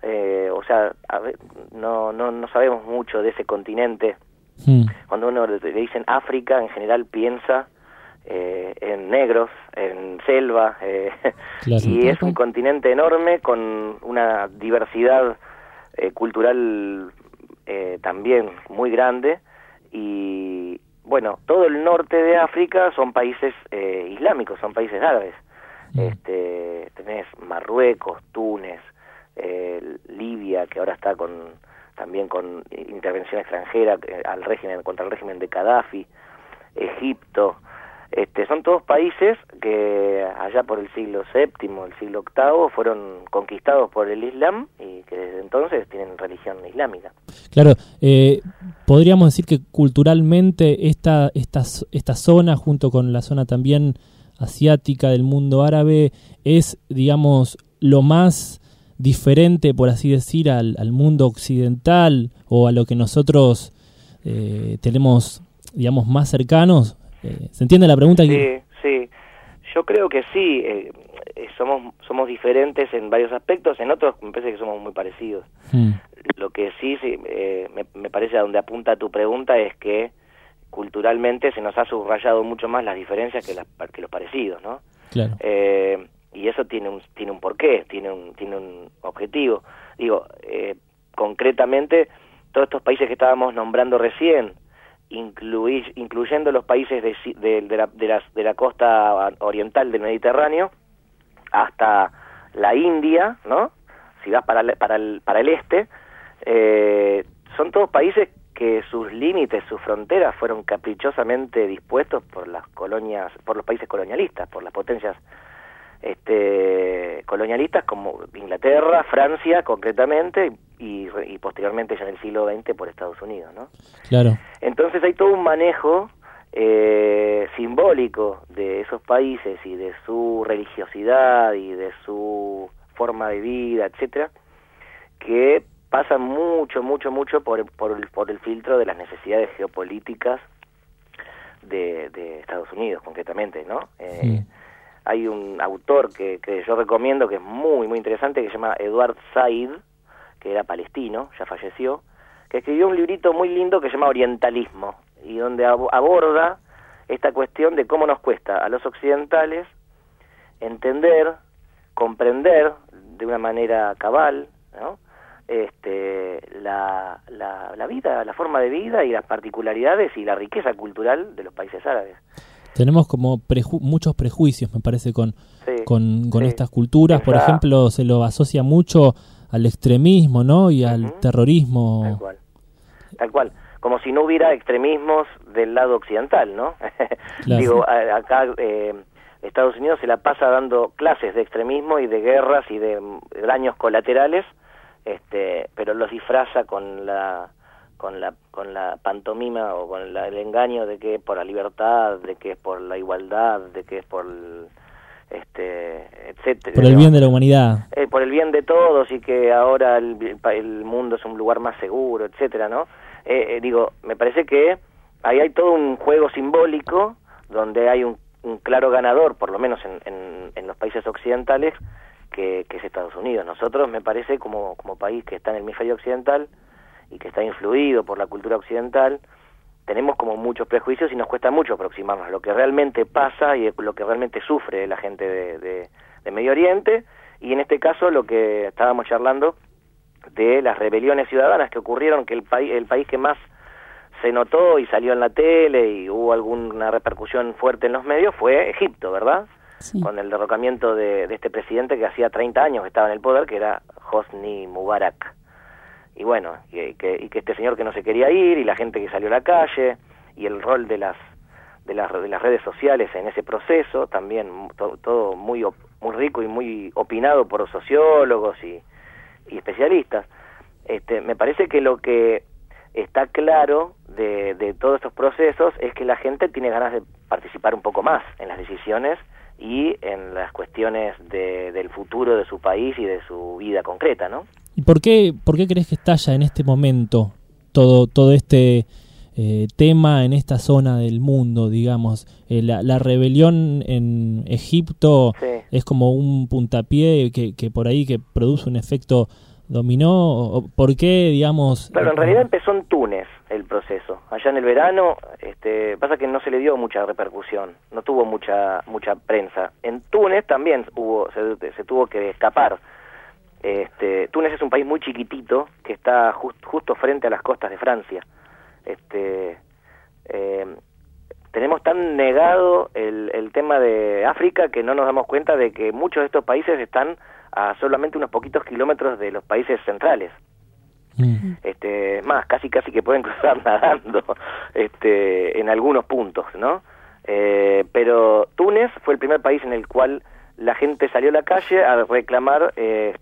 No sabemos mucho de ese continente. Cuando uno le dicen África, en general piensa en negros, en selva, claro, y es un continente enorme con una diversidad cultural también muy grande, y bueno, todo el norte de África son países islámicos, son países árabes. Tenés Marruecos, Túnez, Libia, que ahora está también con intervención extranjera contra el régimen de Gaddafi, Egipto. Son todos países que allá por el siglo VII, el siglo VIII, fueron conquistados por el Islam y que desde entonces tienen religión islámica. Claro, podríamos decir que culturalmente esta zona, junto con la zona también asiática del mundo árabe, es, digamos, lo más diferente, por así decir, al mundo occidental o a lo que nosotros tenemos, digamos, más cercanos. ¿Se entiende la pregunta? Sí, yo creo que sí, somos diferentes en varios aspectos, en otros me parece que somos muy parecidos. Lo que sí me parece a donde apunta tu pregunta es que culturalmente se nos ha subrayado mucho más las diferencias que los parecidos, ¿no? Claro. Y eso tiene un porqué, tiene un objetivo. Digo, concretamente, todos estos países que estábamos nombrando recién, incluyendo los países de la costa oriental del Mediterráneo, hasta la India, ¿no? Si vas para el este, son todos países que sus límites, sus fronteras fueron caprichosamente dispuestos por las colonias, por los países colonialistas, por las potencias colonialistas como Inglaterra, Francia concretamente, y posteriormente ya en el siglo XX por Estados Unidos, ¿no? Claro. Entonces hay todo un manejo simbólico de esos países y de su religiosidad y de su forma de vida, etcétera, que pasa mucho por el filtro de las necesidades geopolíticas de Estados Unidos concretamente, ¿no? Sí. Hay un autor que yo recomiendo que es muy interesante, que se llama Edward Said, que era palestino, ya falleció, que escribió un librito muy lindo que se llama Orientalismo, y donde aborda esta cuestión de cómo nos cuesta a los occidentales entender, comprender de una manera cabal, ¿no? La vida, la forma de vida y las particularidades y la riqueza cultural de los países árabes. Tenemos como muchos prejuicios, me parece, con estas culturas. Por ejemplo, se lo asocia mucho al extremismo, ¿no? Y al terrorismo. Tal cual. Como si no hubiera extremismos del lado occidental, ¿no? Claro. Digo, acá Estados Unidos se la pasa dando clases de extremismo y de guerras y de daños colaterales, pero los disfraza con la pantomima o con el engaño de que es por la libertad, de que es por la igualdad, de que es por etcétera. Por el bien de la humanidad. Por el bien de todos y que ahora el mundo es un lugar más seguro, etcétera, ¿no? Digo, me parece que ahí hay todo un juego simbólico donde hay un claro ganador, por lo menos en los países occidentales, que es Estados Unidos. Nosotros, me parece, como país que está en el hemisferio occidental y que está influido por la cultura occidental, tenemos como muchos prejuicios y nos cuesta mucho aproximarnos a lo que realmente pasa y lo que realmente sufre la gente de Medio Oriente, y en este caso lo que estábamos charlando de las rebeliones ciudadanas que ocurrieron, que el país que más se notó y salió en la tele y hubo alguna repercusión fuerte en los medios fue Egipto, ¿verdad? Sí. Con el derrocamiento de este presidente que hacía 30 años que estaba en el poder, que era Hosni Mubarak. Y bueno, y que este señor que no se quería ir, y la gente que salió a la calle, y el rol de las redes sociales en ese proceso, también todo muy rico y muy opinado por sociólogos y especialistas. Me parece que lo que está claro de todos estos procesos es que la gente tiene ganas de participar un poco más en las decisiones y en las cuestiones del futuro de su país y de su vida concreta, ¿no? ¿Y por qué crees que estalla en este momento todo este tema en esta zona del mundo, digamos? La rebelión en Egipto es como un puntapié que por ahí que produce un efecto dominó. ¿Por qué, digamos? Claro, en realidad empezó en Túnez el proceso. Allá en el verano, pasa que no se le dio mucha repercusión, no tuvo mucha prensa. En Túnez también se tuvo que escapar. Túnez es un país muy chiquitito que está justo frente a las costas de Francia. Tenemos tan negado el tema de África que no nos damos cuenta de que muchos de estos países están a solamente unos poquitos kilómetros de los países centrales. Más, casi que pueden cruzar nadando en algunos puntos, ¿no? Pero Túnez fue el primer país en el cual la gente salió a la calle a reclamar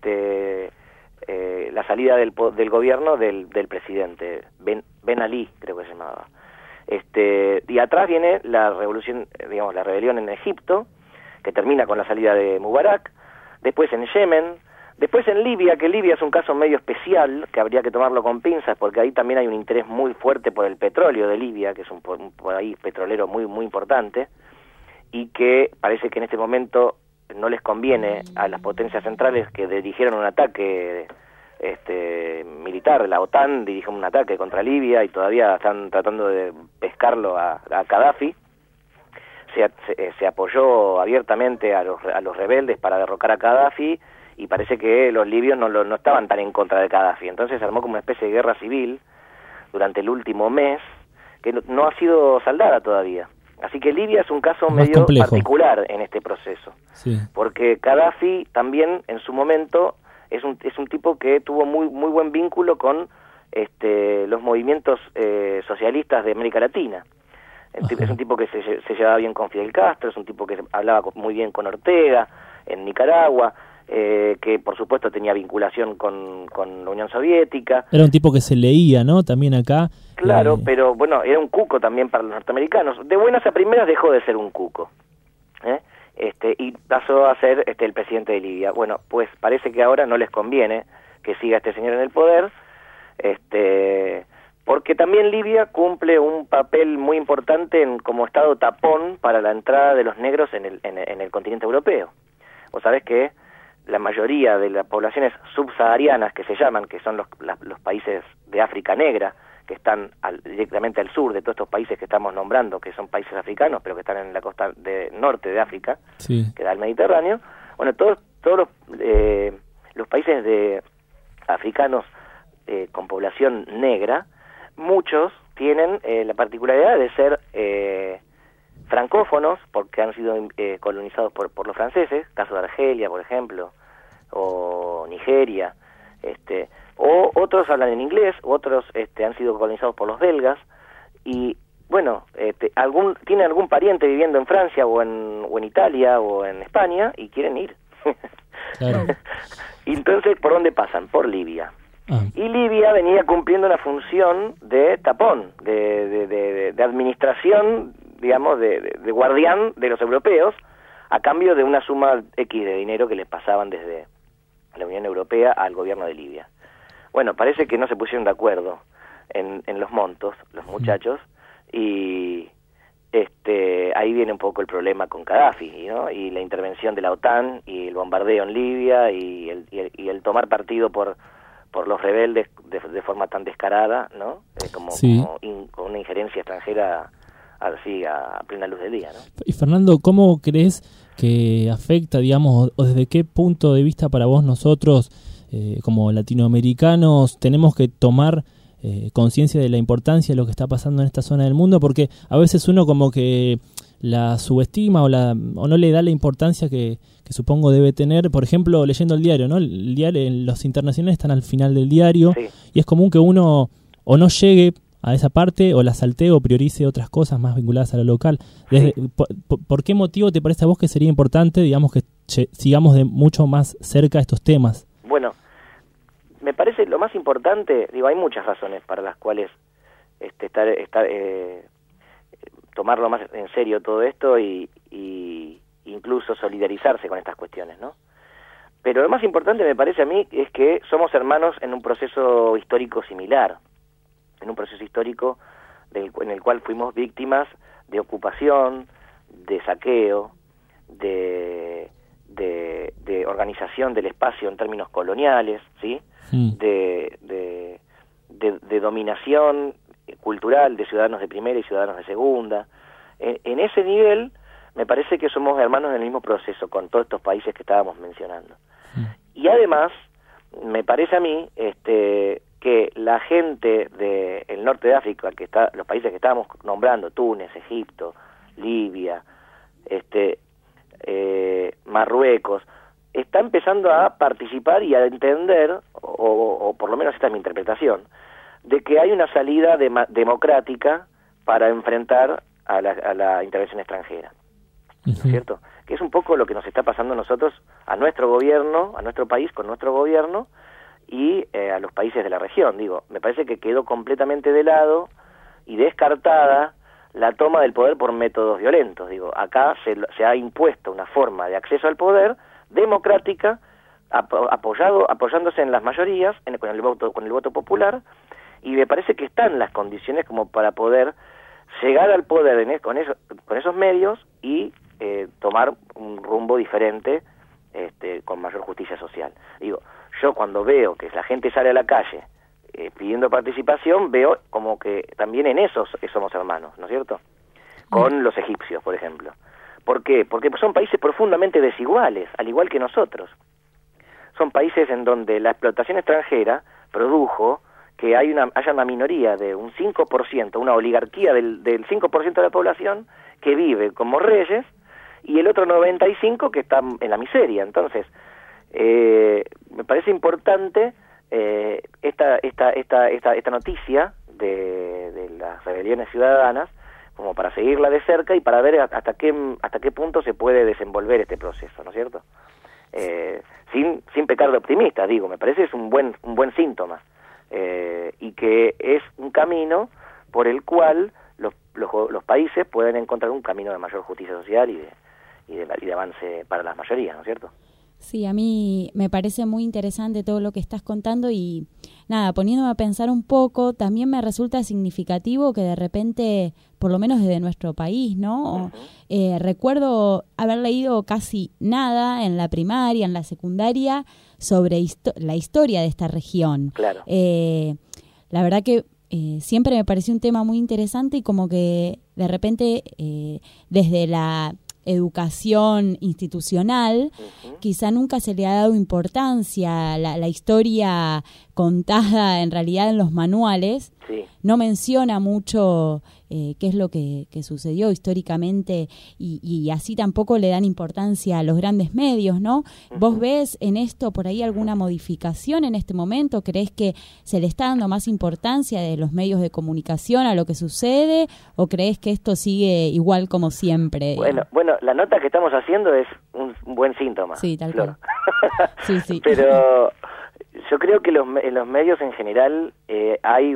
la salida del gobierno del presidente Ben Ali, creo que se llamaba. Y atrás viene la revolución, digamos, la rebelión en Egipto, que termina con la salida de Mubarak, después en Yemen, después en Libia, que Libia es un caso medio especial, que habría que tomarlo con pinzas, porque ahí también hay un interés muy fuerte por el petróleo de Libia, que es un país petrolero muy, muy importante, y que parece que en este momento no les conviene a las potencias centrales que dirigieron un ataque militar. La OTAN dirigió un ataque contra Libia y todavía están tratando de pescarlo a Gaddafi. Se apoyó abiertamente a los rebeldes para derrocar a Gaddafi, y parece que los libios no estaban tan en contra de Gaddafi. Entonces se armó como una especie de guerra civil durante el último mes, que no ha sido saldada todavía. Así que Libia es un caso medio complejo, particular en este proceso, sí. Porque Gaddafi también en su momento es un tipo que tuvo muy buen vínculo con los movimientos socialistas de América Latina. Es un tipo que se llevaba bien con Fidel Castro, es un tipo que hablaba muy bien con Ortega en Nicaragua, que por supuesto tenía vinculación con la Unión Soviética. Era un tipo que se leía, ¿no? También acá. Claro, pero bueno, era un cuco también para los norteamericanos. De buenas a primeras dejó de ser un cuco, y pasó a ser el presidente de Libia. Bueno, pues parece que ahora no les conviene que siga este señor en el poder, porque también Libia cumple un papel muy importante como estado tapón para la entrada de los negros en el continente europeo. Vos sabés que la mayoría de las poblaciones subsaharianas, que se llaman, que son los países de África negra, que están directamente al sur de todos estos países que estamos nombrando, que son países africanos, pero que están en la costa norte de África, sí, que da el Mediterráneo. Bueno, todos los países africanos con población negra, muchos tienen la particularidad de ser francófonos, porque han sido colonizados por los franceses, caso de Argelia, por ejemplo, o Nigeria, o otros hablan en inglés, otros han sido colonizados por los belgas, y bueno, tienen algún pariente viviendo en Francia o en Italia o en España y quieren ir. Claro. Y entonces, ¿por dónde pasan? Por Libia. Y Libia venía cumpliendo una función de tapón, de administración, digamos, de guardián de los europeos, a cambio de una suma X de dinero que les pasaban desde la Unión Europea al gobierno de Libia. Bueno, parece que no se pusieron de acuerdo en los montos, los muchachos, y ahí viene un poco el problema con Gaddafi, ¿no? Y la intervención de la OTAN, y el bombardeo en Libia, y el tomar partido por los rebeldes de forma tan descarada, ¿no? Con una injerencia extranjera así a plena luz del día, ¿no? Y Fernando, ¿cómo crees que afecta, digamos, o desde qué punto de vista para vos nosotros, como latinoamericanos, tenemos que tomar conciencia de la importancia de lo que está pasando en esta zona del mundo? Porque a veces uno como que la subestima o no le da la importancia que supongo debe tener, por ejemplo, leyendo el diario, ¿no? El diario, los internacionales están al final del diario, sí, y es común que uno o no llegue a esa parte o la saltee o priorice otras cosas más vinculadas a lo local. Sí. ¿Por qué motivo te parece a vos que sería importante, digamos, que sigamos de mucho más cerca estos temas? Bueno, me parece lo más importante, hay muchas razones para las cuales tomarlo más en serio todo esto y incluso solidarizarse con estas cuestiones, ¿no? Pero lo más importante, me parece a mí, es que somos hermanos en un proceso histórico similar, en un proceso histórico en el cual fuimos víctimas de ocupación, de saqueo, de organización del espacio en términos coloniales, ¿sí? De dominación cultural de ciudadanos de primera y ciudadanos de segunda. En ese nivel me parece que somos hermanos en el mismo proceso con todos estos países que estábamos mencionando. Y además me parece a mí que la gente del norte de África, los países que estábamos nombrando, Túnez, Egipto, Libia, Marruecos, está empezando a participar y a entender, o por lo menos esta es mi interpretación, de que hay una salida democrática para enfrentar a la intervención extranjera, ¿no es cierto? Que es un poco lo que nos está pasando a nosotros, a nuestro gobierno, a nuestro país con nuestro gobierno y a los países de la región. Digo, me parece que quedó completamente de lado y descartada la toma del poder por métodos violentos. Digo, acá se ha impuesto una forma de acceso al poder democrática, apoyándose en las mayorías, con el voto popular, y me parece que están las condiciones como para poder llegar al poder con esos medios y tomar un rumbo diferente, con mayor justicia social. Digo, yo cuando veo que la gente sale a la calle pidiendo participación, veo como que también en eso somos hermanos, ¿no es cierto? Con los egipcios, por ejemplo. ¿Por qué? Porque son países profundamente desiguales, al igual que nosotros. Son países en donde la explotación extranjera produjo que haya una minoría de un 5%, una oligarquía del 5% de la población que vive como reyes, y el otro 95% que está en la miseria. Entonces, me parece importante esta noticia de las rebeliones ciudadanas, como para seguirla de cerca y para ver hasta qué punto se puede desenvolver este proceso, ¿no es cierto? Sin pecar de optimista, digo, me parece es un buen síntoma, y que es un camino por el cual los países pueden encontrar un camino de mayor justicia social y de avance para las mayorías, ¿no es cierto? Sí, a mí me parece muy interesante todo lo que estás contando y nada, poniéndome a pensar un poco, también me resulta significativo que de repente, por lo menos desde nuestro país, ¿no? Recuerdo haber leído casi nada en la primaria, en la secundaria, sobre la historia de esta región. Claro. La verdad que siempre me pareció un tema muy interesante y como que de repente desde la educación institucional, quizá nunca se le ha dado importancia. La historia contada en realidad en los manuales no menciona mucho qué es lo que sucedió históricamente y así tampoco le dan importancia a los grandes medios, ¿no? ¿Vos ves en esto por ahí alguna modificación en este momento? ¿Crees que se le está dando más importancia de los medios de comunicación a lo que sucede o crees que esto sigue igual como siempre? Bueno, la nota que estamos haciendo es un buen síntoma. Sí, tal cual. Sí. Pero yo creo que en los medios en general hay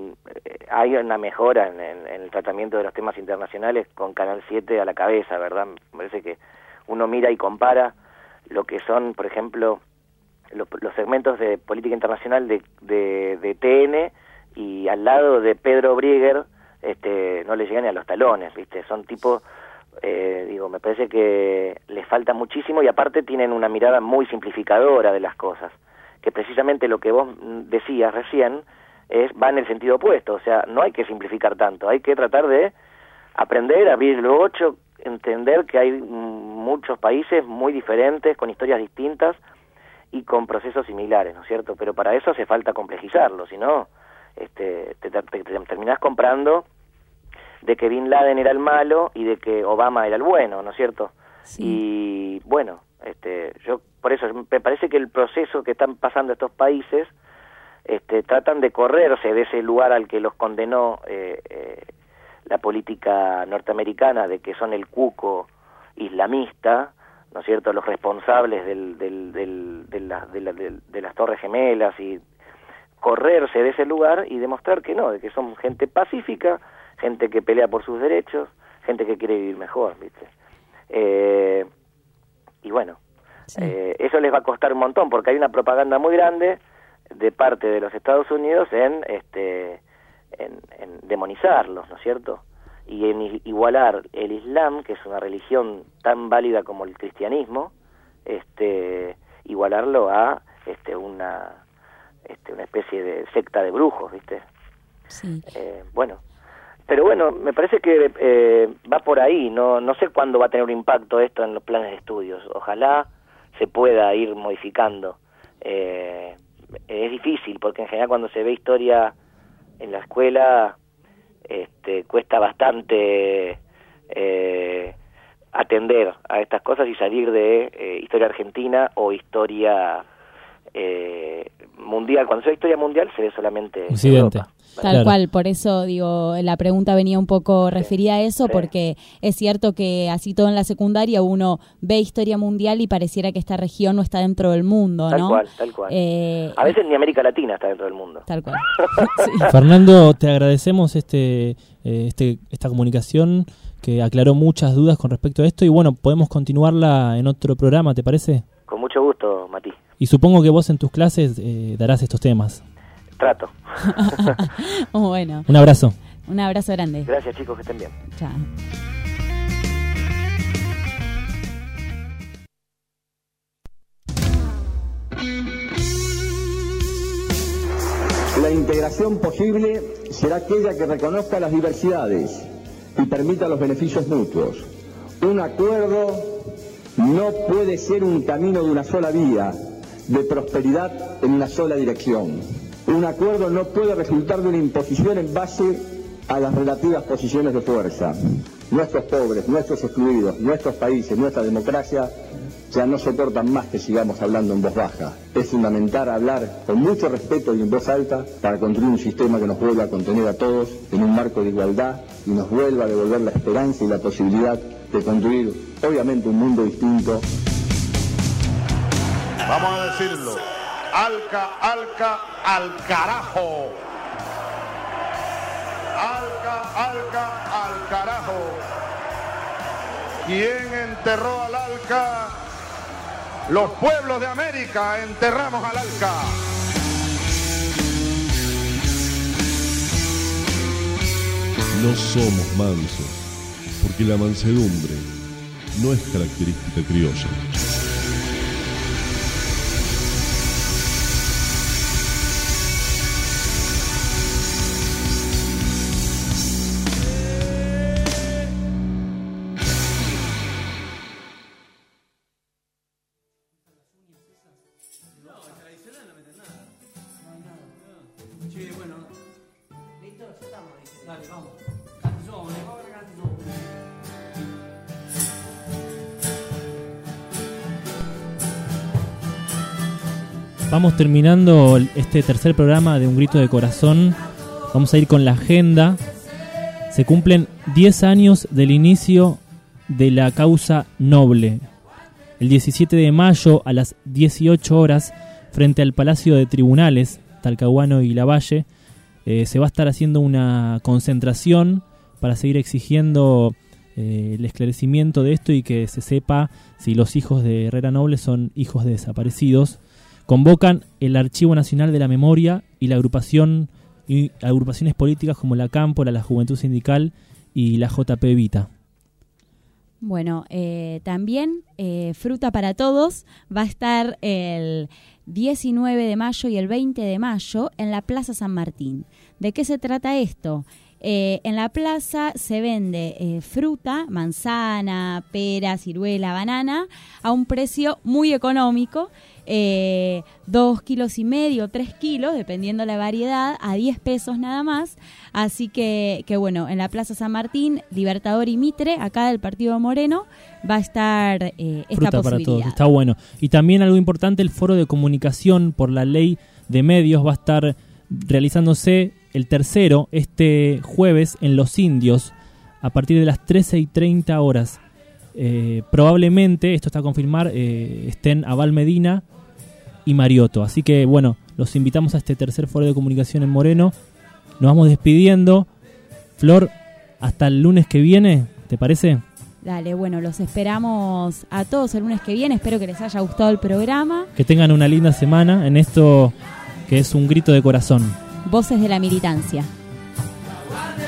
una mejora en el tratamiento de los temas internacionales con Canal 7 a la cabeza, ¿verdad? Me parece que uno mira y compara lo que son, por ejemplo, los segmentos de política internacional de TN y al lado de Pedro Brieger no le llegan ni a los talones, ¿viste? Son tipos, me parece que les falta muchísimo y aparte tienen una mirada muy simplificadora de las cosas, que precisamente lo que vos decías recién va en el sentido opuesto. O sea, no hay que simplificar tanto, hay que tratar de aprender, abrir el ocho, entender que hay muchos países muy diferentes, con historias distintas y con procesos similares, ¿no es cierto? Pero para eso hace falta complejizarlo, si no, te terminás comprando de que Bin Laden era el malo y de que Obama era el bueno, ¿no es cierto? Sí. Y bueno, yo por eso me parece que el proceso que están pasando estos países tratan de correrse de ese lugar al que los condenó la política norteamericana de que son el cuco islamista, ¿no es cierto?, los responsables de las Torres Gemelas, y correrse de ese lugar y demostrar que no, de que son gente pacífica, gente que pelea por sus derechos, gente que quiere vivir mejor, ¿viste? Y bueno, eso les va a costar un montón porque hay una propaganda muy grande de parte de los Estados Unidos en demonizarlos, ¿no es cierto? Y en igualar el Islam, que es una religión tan válida como el cristianismo, igualarlo a una especie de secta de brujos, ¿viste? Sí. Pero bueno, me parece que va por ahí, no sé cuándo va a tener un impacto esto en los planes de estudios. Ojalá se pueda ir modificando. Es difícil, porque en general cuando se ve historia en la escuela, cuesta bastante atender a estas cosas y salir de historia argentina o historia mundial. Cuando se ve historia mundial se ve solamente Occidente. Europa. Tal cual, por eso digo, la pregunta venía un poco referida a eso, porque es cierto que así todo en la secundaria uno ve historia mundial y pareciera que esta región no está dentro del mundo, ¿no? Tal cual. A veces ni América Latina está dentro del mundo. Tal cual. Sí. Fernando, te agradecemos esta comunicación que aclaró muchas dudas con respecto a esto y bueno, podemos continuarla en otro programa, ¿te parece? Con mucho gusto, Mati. Y supongo que vos en tus clases darás estos temas. Trato. Bueno. Un abrazo. Un abrazo grande. Gracias, chicos, que estén bien. Chao. La integración posible será aquella que reconozca las diversidades y permita los beneficios mutuos. Un acuerdo no puede ser un camino de una sola vía, de prosperidad en una sola dirección. Un acuerdo no puede resultar de una imposición en base a las relativas posiciones de fuerza. Nuestros pobres, nuestros excluidos, nuestros países, nuestra democracia ya no soportan más que sigamos hablando en voz baja. Es fundamental hablar con mucho respeto y en voz alta para construir un sistema que nos vuelva a contener a todos en un marco de igualdad y nos vuelva a devolver la esperanza y la posibilidad de construir, obviamente, un mundo distinto. Vamos a decirlo. Alca, al carajo. Alca, al carajo. ¿Quién enterró al Alca? Los pueblos de América enterramos al Alca. No somos mansos, porque la mansedumbre no es característica criolla. Vamos terminando este tercer programa de Un Grito de Corazón. Vamos a ir con la agenda. Se cumplen 10 años del inicio de la causa Noble. El 17 de mayo a las 18 horas, frente al Palacio de Tribunales, Talcahuano y Lavalle, se va a estar haciendo una concentración para seguir exigiendo el esclarecimiento de esto y que se sepa si los hijos de Herrera Noble son hijos de desaparecidos. Convocan el Archivo Nacional de la Memoria y la agrupaciones políticas como la Cámpora, la Juventud Sindical y la JP Evita. Bueno, también Fruta para Todos va a estar el 19 de mayo y el 20 de mayo en la Plaza San Martín. ¿De qué se trata esto? En la plaza se vende fruta, manzana, pera, ciruela, banana, a un precio muy económico, 2,5 kilos, 3 kilos, dependiendo la variedad, a 10 pesos nada más. Así que bueno, en la Plaza San Martín, Libertador y Mitre, acá del Partido Moreno, va a estar esta Fruta posibilidad. Para Todos, está bueno. Y también algo importante, el Foro de Comunicación por la Ley de Medios va a estar realizándose el tercero este jueves en Los Indios a partir de las 13:30 horas. Probablemente, esto está a confirmar, estén Abal Medina y Mariotto. Así que bueno, los invitamos a este tercer foro de comunicación en Moreno. Nos vamos despidiendo. Flor, hasta el lunes que viene, ¿te parece? Dale, bueno, los esperamos a todos el lunes que viene. Espero que les haya gustado el programa. Que tengan una linda semana en esto que es Un Grito de Corazón. Voces de la militancia.